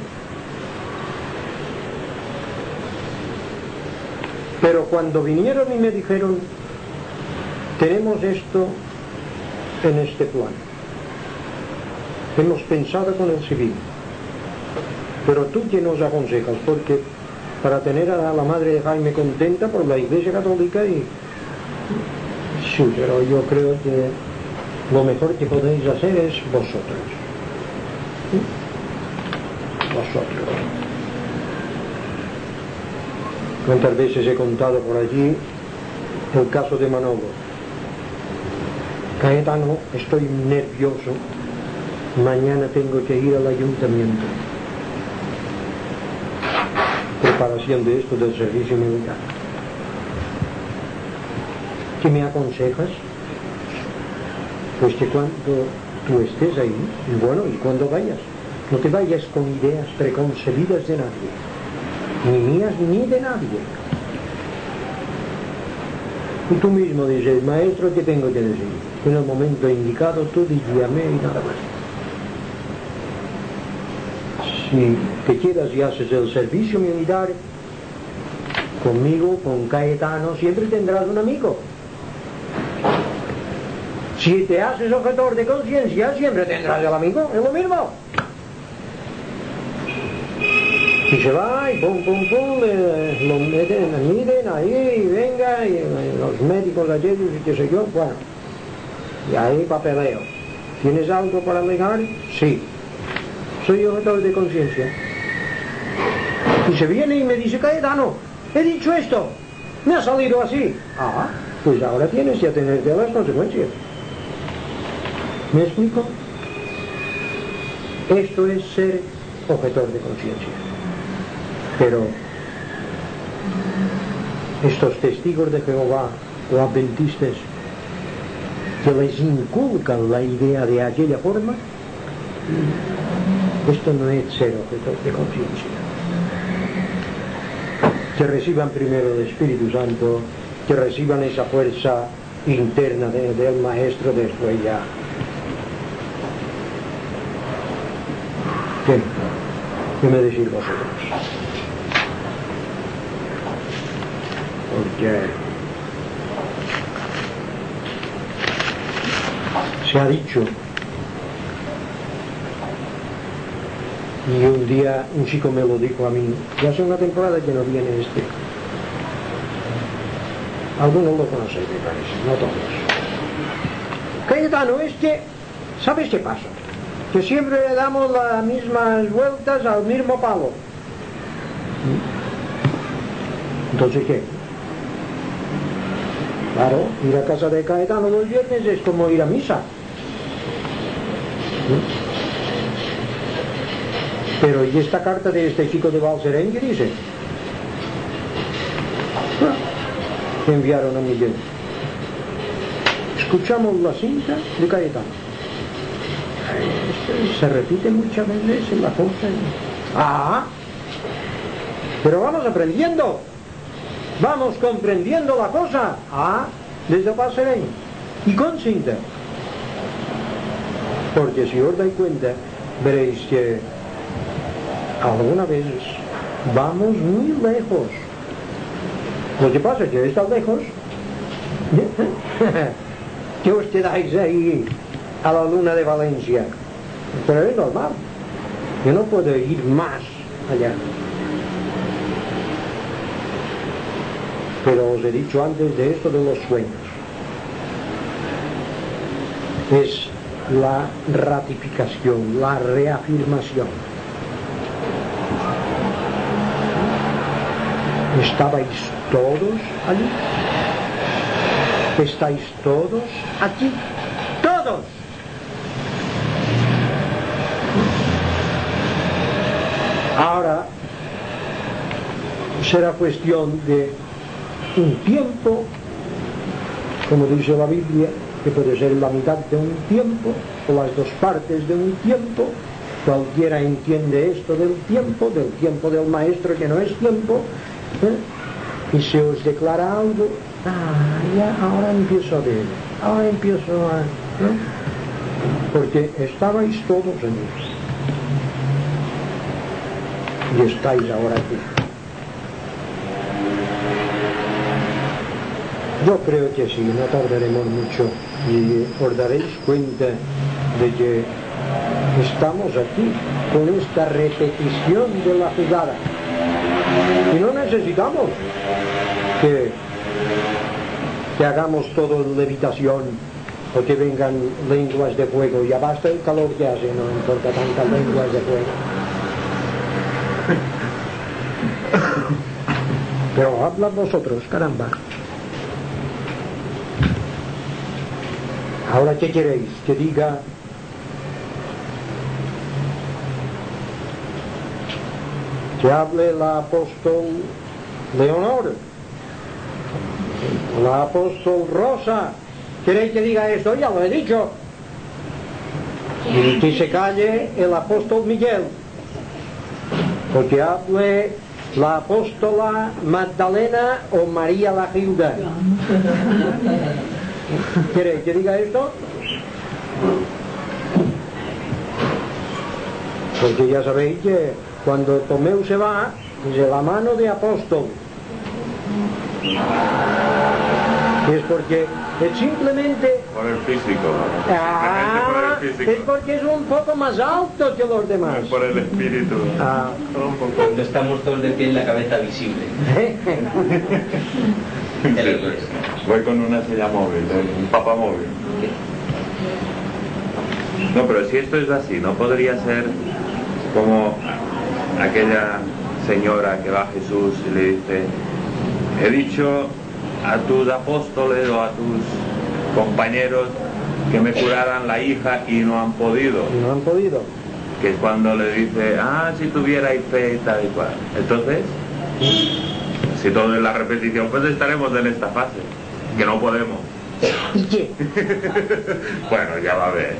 Pero cuando vinieron y me dijeron, tenemos esto en este plan, hemos pensado con el civil, pero tú que nos aconsejas, porque para tener a la madre de Jaime contenta por la Iglesia Católica y... Sí, pero yo creo que lo mejor que podéis hacer es vosotros. ¿Sí? Vosotros. ¿Cuántas veces he contado por allí el caso de Manolo? Cayetano, estoy nervioso, mañana tengo que ir al ayuntamiento. Preparación de esto del servicio militar. ¿Qué me aconsejas? Pues que cuando tú estés ahí, bueno, y cuando vayas, no te vayas con ideas preconcebidas de nadie, ni mías ni de nadie. Y tú mismo dices, maestro, ¿qué tengo que decir? En el momento indicado tú dígame y nada más. Si te quedas y haces el servicio militar, conmigo, con Cayetano, siempre tendrás un amigo. Si te haces objetor de conciencia, siempre tendrás el amigo, es lo mismo. Y se va y pum, pum, pum, lo miden ahí, y venga, y los médicos aquellos y qué sé yo, bueno. Y ahí papeleo. ¿Tienes algo para alegar? Sí. Soy objetor de conciencia. Y se viene y me dice, Cayetano, he dicho esto, me ha salido así. Ah, pues ahora tienes que atenerte a las consecuencias. ¿Me explico? Esto es ser objetor de conciencia. Pero estos testigos de Jehová o adventistas que les inculcan la idea de aquella forma, esto no es ser objetor de conciencia. Que reciban primero el Espíritu Santo, que reciban esa fuerza interna del Maestro, después ya. ¿Qué me decís vosotros? Porque se ha dicho, y un día un chico me lo dijo a mí, ya hace una temporada que no viene este. Algunos lo conocen, me parece, no todos. Cayetano, es que, ¿sabes qué pasa? Que siempre le damos las mismas vueltas al mismo palo. Entonces, ¿qué? Claro, ir a casa de Cayetano los viernes es como ir a misa. Pero ¿y esta carta de este chico de Balserén qué dice? Que enviaron a Miguel. Escuchamos la cinta de Cayetano. Esto se repite muchas veces en la cosa. Ah, pero vamos aprendiendo. Vamos comprendiendo la cosa. Ah, desde Balserén. Y con cinta. Porque si os dais cuenta, veréis que alguna vez vamos muy lejos. Lo que pasa es que está lejos, que os quedáis ahí a la luna de Valencia. Pero es normal. Yo no puedo ir más allá. Pero os he dicho antes de esto de los sueños. Es la ratificación, la reafirmación. ¿Estabais todos allí? ¿Estáis todos aquí? ¡Todos! Ahora será cuestión de un tiempo, como dice la Biblia, que puede ser la mitad de un tiempo o las dos partes de un tiempo. Cualquiera entiende esto del tiempo del maestro, que no es tiempo, y se os declara algo, ya ahora empiezo a ver, ahora empiezo a... porque estabais todos en eso y estáis ahora aquí. Yo creo que sí, no tardaremos mucho y os daréis cuenta de que estamos aquí con esta repetición de la jugada y no necesitamos que hagamos todo levitación o que vengan lenguas de fuego. Ya basta el calor que hace, no importa tantas lenguas de fuego. Pero hablad vosotros, caramba. Ahora, ¿qué queréis? Que diga que hable la apóstol Leonor, la apóstol Rosa. ¿Queréis que diga esto? Ya lo he dicho. Y que se calle el apóstol Miguel, o que hable la apóstola Magdalena o María la Gilda. ¿Queréis que diga esto? Porque ya sabéis que cuando Tomeu se va, de la mano de apóstol, es porque es simplemente por el físico, por el físico. Es porque es un poco más alto que los demás, no por el espíritu. Cuando estamos todos de pie en la cabeza visible. Voy con una silla móvil, un papamóvil. No, pero si esto es así, ¿no podría ser como aquella señora que va a Jesús y le dice: he dicho a tus apóstoles o a tus compañeros que me curaran la hija y no han podido? No han podido. Que es cuando le dice: si tuvierais fe y tal y cual. Entonces, si todo es la repetición, pues estaremos en esta fase, que no podemos. ¿Y qué? Bueno, ya va a ver.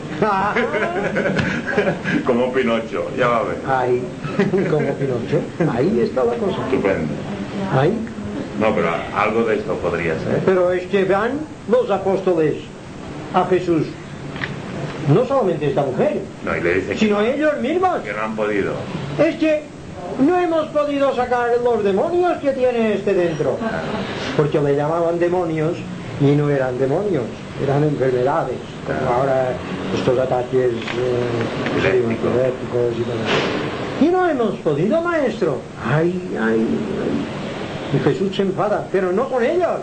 Como Pinocho, ya va a ver. Ahí, como Pinocho, ahí está la cosa. Estupendo. Ahí. No, pero algo de esto podría ser. Pero es que van los apóstoles a Jesús, no solamente esta mujer, No, y le dice sino ellos mismos. que no han podido. Es que no hemos podido sacar los demonios que tiene este dentro, porque le llamaban demonios y no eran demonios, eran enfermedades, como ahora estos ataques epilépticos y todo. Y no hemos podido, maestro. Ay. Y Jesús se enfada, pero no con ellos,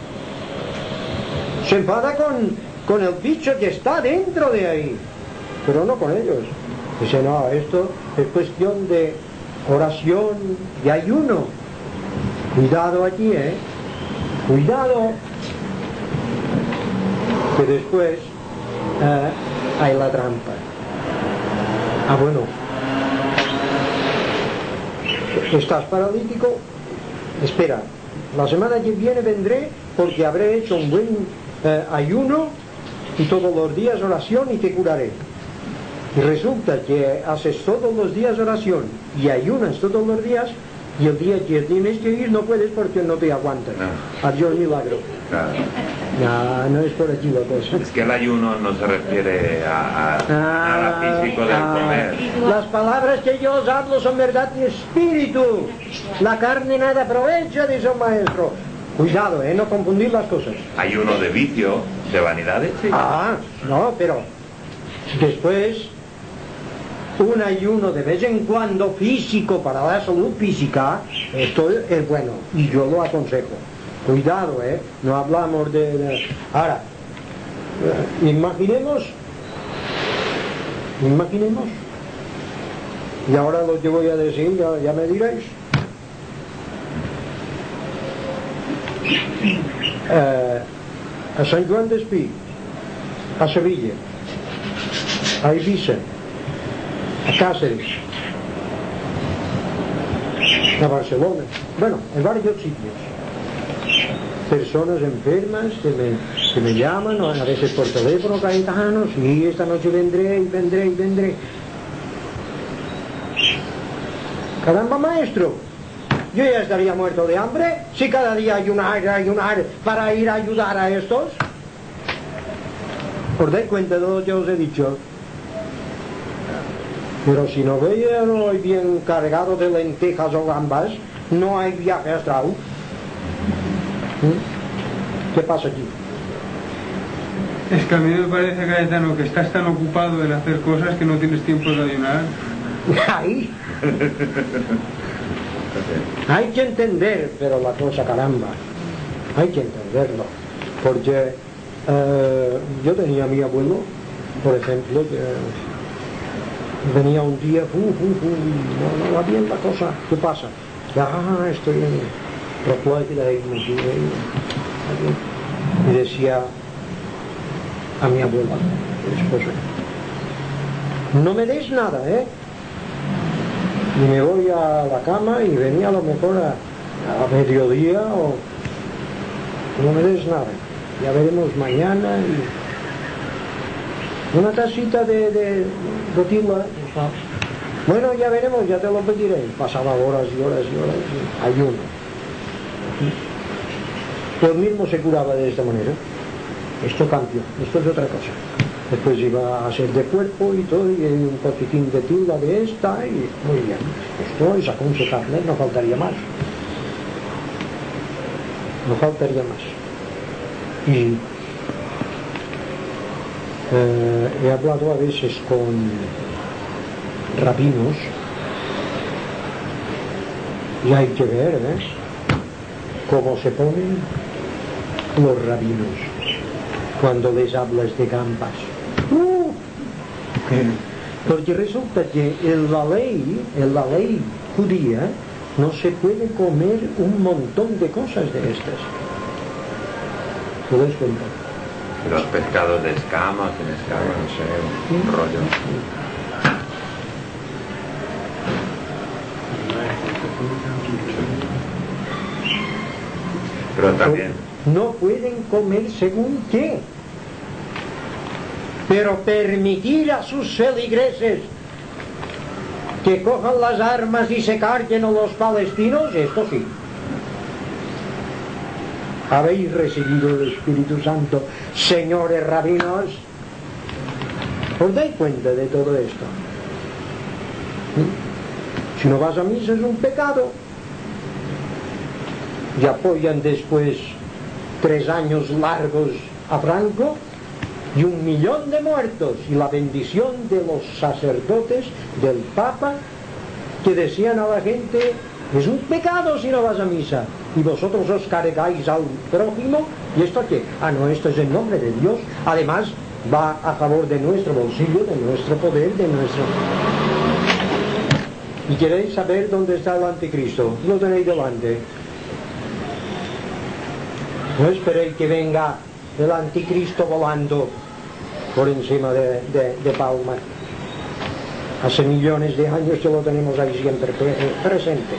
se enfada con el bicho que está dentro de ahí, pero no con ellos. Dice: no, esto es cuestión de oración y ayuno. Cuidado aquí, cuidado, que después hay la trampa. Bueno, ¿estás paralítico? Espera, la semana que viene vendré, porque habré hecho un buen ayuno y todos los días oración y te curaré. Y resulta que haces todos los días oración y ayunas todos los días, y el día que tienes que ir no puedes porque no te aguantas. No. Adiós, milagro. Claro. No es por aquí la cosa. Es que el ayuno no se refiere a la físico del comer. Las palabras que yo os hablo son verdad y espíritu. La carne nada aprovecha, dice un maestro. Cuidado, no confundir las cosas. Ayuno de vicio, de vanidades, sí. No, pero después un ayuno de vez en cuando físico para la salud física, esto es bueno y yo lo aconsejo. Cuidado, no hablamos de... Ahora, imaginemos, y ahora lo que voy a decir ya me diréis. a Sant Joan d'Espí, a Sevilla, a Ibiza, a Cáceres, a Barcelona, bueno, en varios sitios. Personas enfermas que me llaman, a veces por teléfono, Cayetano, sí, esta noche vendré y vendré y vendré. Caramba, maestro, yo ya estaría muerto de hambre si cada día ayunar para ir a ayudar a estos. ¿Os dais cuenta de lo que os he dicho? Pero si no veían hoy bien cargado de lentejas o gambas, no hay viaje astral. ¿Qué pasa aquí? Es que a mí me parece, Cayetano, que estás tan ocupado en hacer cosas que no tienes tiempo de ayunar. Ahí. Hay que entender, pero la cosa, caramba, hay que entenderlo. Porque yo tenía a mi abuelo, por ejemplo, que venía un día, no va bien la cosa, ¿qué pasa? Estoy en y decía a mi abuela, el esposo, no me des nada, y me voy a la cama y venía a lo mejor a mediodía o no me des nada, ya veremos mañana. Y una tacita de tila, bueno, ya veremos, ya te lo pediré. Pasaba horas y horas y horas y ayuno. Él mismo se curaba de esta manera. Esto cambió, esto es otra cosa. Después iba a ser de cuerpo y todo, y un poquitín de tila de esta, y muy bien. Esto es aconsejarle, no faltaría más. No faltaría más. Y he hablado a veces con rabinos, y hay que ver, cómo se ponen los rabinos cuando les hablas de gambas. Porque resulta que en la ley judía no se puede comer un montón de cosas de estas. ¿Te das cuenta? Los pescados de escamas, no sé, un rollo. Pero también no pueden comer según qué, pero permitir a sus feligreses que cojan las armas y se carguen a los palestinos, esto sí. ¿Habéis recibido el Espíritu Santo, señores rabinos? ¿Os dais cuenta de todo esto? Si no vas a misa es un pecado. Y apoyan después 3 años largos a Franco y 1 millón de muertos y la bendición de los sacerdotes del Papa que decían a la gente: es un pecado si no vas a misa, y vosotros os cargáis al prójimo. ¿Y esto qué? No, esto es en nombre de Dios, además va a favor de nuestro bolsillo, de nuestro poder, de nuestro... ¿Y queréis saber dónde está el anticristo? Lo tenéis delante. No esperéis que venga el anticristo volando por encima de Palma. Hace millones de años que lo tenemos ahí siempre presente.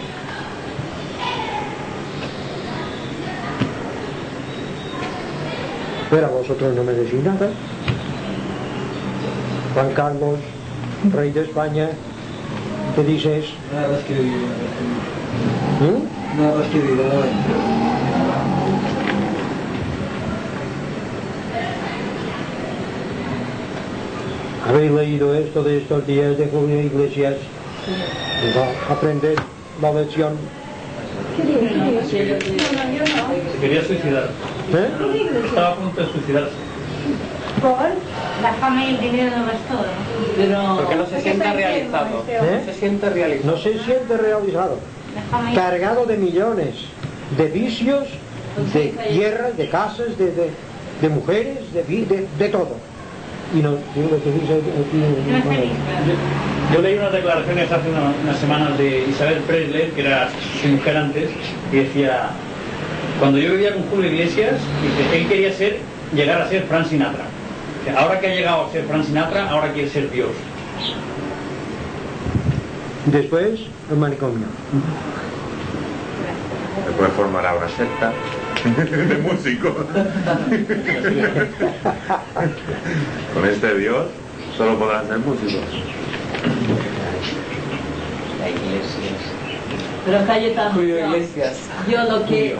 Pero vosotros no me decís nada. Juan Carlos, rey de España, ¿qué dices? Nada más que digo. Nada más que digo. ¿Habéis leído esto de estos días de Julio Iglesias? ¿Aprender la lección? Se quería suicidar. Estaba a punto de suicidarse. ¿Por? La fama y el dinero no es todo. Pero porque no se siente realizado. No se siente realizado. No se siente realizado. Cargado de millones, de vicios, de tierras, de casas, de mujeres, de todo. Y no, lo que dice aquí, yo leí unas declaraciones hace unas semanas de Isabel Presley, que era su mujer antes, y decía: Cuando yo vivía con Julio Iglesias, dice, él quería llegar a ser Frank Sinatra. Ahora que ha llegado a ser Frank Sinatra, ahora quiere ser Dios. Después, el manicomio. Después formará una secta de músicos. Con este Dios solo podrán ser músicos. La iglesia. Pero Cayetano, Julio Iglesias. yo lo que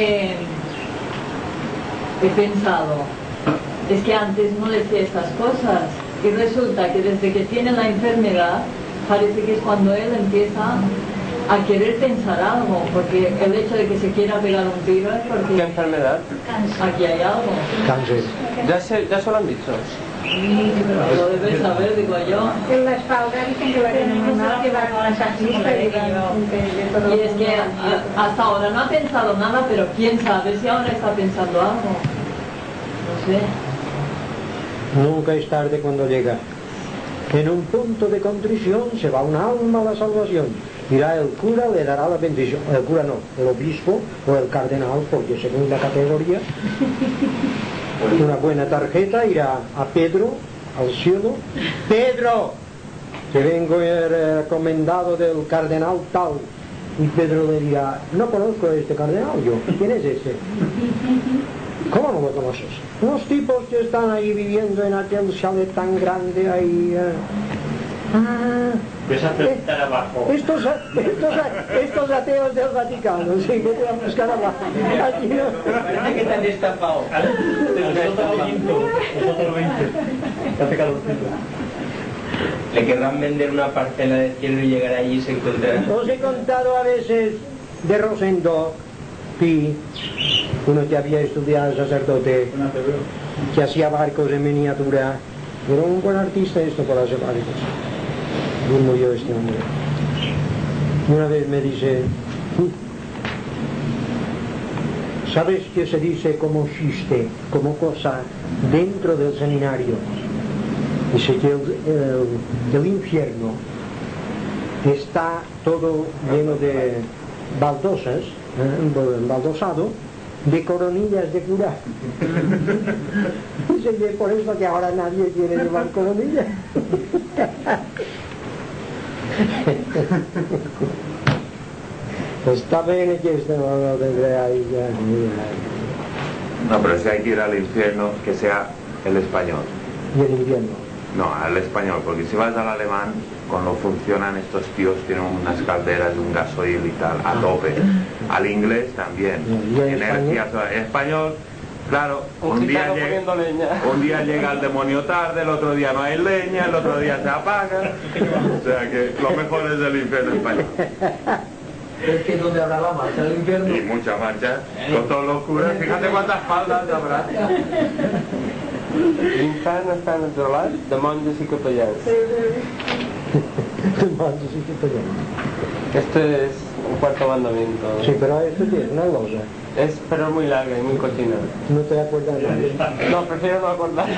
he pensado es que antes no decía estas cosas y resulta que desde que tiene la enfermedad parece que es cuando él empieza a querer pensar algo, porque el hecho de que se quiera pegar un tiro es ¿Qué porque enfermedad? aquí hay algo. Cáncer. Ya se lo han dicho. Lo debes saber, digo yo. En la espalda dicen que la tiene muy mal, que va con la saxista y Y es que hasta ahora no ha pensado nada, pero quién sabe si ahora está pensando algo. No sé. Nunca es tarde cuando llega. En un punto de contrición se va un alma a la salvación. Irá el cura, le dará la bendición. El cura no, el obispo o el cardenal, porque según la categoría, una buena tarjeta irá a Pedro, al cielo. Pedro, que vengo recomendado del cardenal tal. Y Pedro le dirá, no conozco a este cardenal yo. ¿Quién es ese? ¿Cómo no lo conoces? Unos tipos que están ahí viviendo en aquel chalet tan grande ahí. Pues aceptar abajo. Estos ateos del Vaticano, sí, que te van a buscar abajo. Aquí no. Parece que te han destapado. Le querrán vender una parcela de cielo y llegar allí y se encontrarán. Os he contado a veces de Rosendo Pi, uno que había estudiado sacerdote, que hacía barcos en miniatura. Era un buen artista esto para hacer barcos. Y murió este hombre. Y una vez me dice, ¿sabes qué se dice como chiste, como cosa dentro del seminario? Dice que el infierno está todo lleno de baldosas, embaldosado, de coronillas de cura. Dice que por eso que ahora nadie quiere llevar coronillas. Está bien que este no lo tendré ahí ya. No, pero si hay que ir al infierno, que sea el español. Y el invierno. No, al español, porque si vas al alemán, cuando funcionan estos tíos, tienen unas calderas de un gasoil y tal, a tope. Al inglés también. ¿Y el Energía español, claro, un día llega el demonio tarde, el otro día no hay leña, el otro día se apaga. O sea que lo mejor es el infierno español. Es que donde habrá la marcha del infierno. Y mucha marcha, con todos los curas, fíjate cuántas faldas habrá. L'infern està enrolat de monges i capellans. Monjes y capellanes. Este es un cuarto mandamiento. Sí, pero esto tiene una losa. Pero es muy larga y muy cochina. No te acuerdas nada. No, prefiero no acordarme.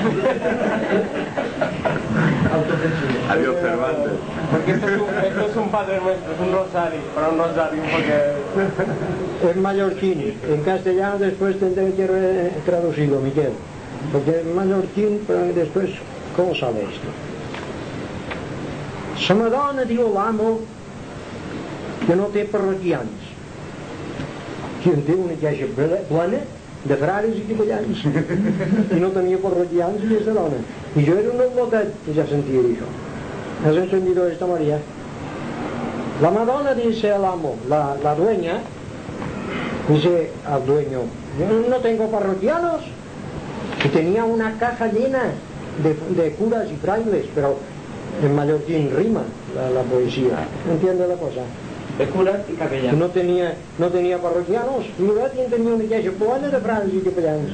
Adiós Cervantes. Porque esto es un Padre Nuestro, es un rosario, para un rosario porque... Es mallorquín. En castellano después tendré que traducirlo, Miguel. Porque es mallorquín, pero después, ¿cómo sale esto? Se Madonna diu l'amo que no té parroquians. Que en té una caixa plena de frares i capellans. I no tenia parroquians ni esta dona. Y yo era un loquet que ya sentía eso. ¿Has entendido esto, María? La Madonna dice al amo, la dueña, dice al dueño, yo no tengo parroquianos. Y tenía una caja llena de curas y frailes, pero en mallorquín rima la poesía. ¿Entiendes la cosa? De curas y capellanes. No tenía parroquianos, y luego tenía una iglesia plena de frailes y capellanes.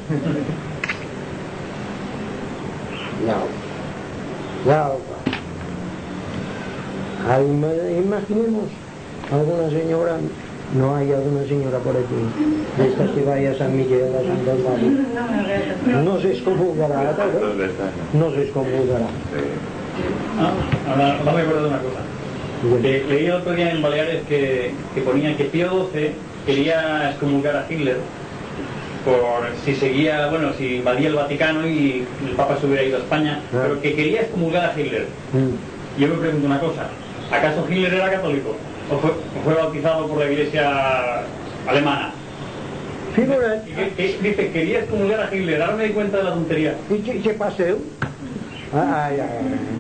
Ya. Imaginemos alguna señora. No hay alguna señora por aquí, de estas que vaya a San Miguel, a San Dalmario. No se excomulgará, tal vez. No se excomulgará. Ahora me acuerdo de una cosa. Leí el otro día en Baleares que ponía que Pío XII quería excomulgar a Hitler por si seguía, bueno, si invadía el Vaticano y el Papa se hubiera ido a España, pero que quería excomulgar a Hitler. Yo me pregunto una cosa, ¿acaso Hitler era católico? ¿O fue bautizado por la Iglesia alemana? Figura. Dice, quería excomulgar a Hitler, ahora me di cuenta de la tontería. ¿Y qué pasó? Ay, ay, ay.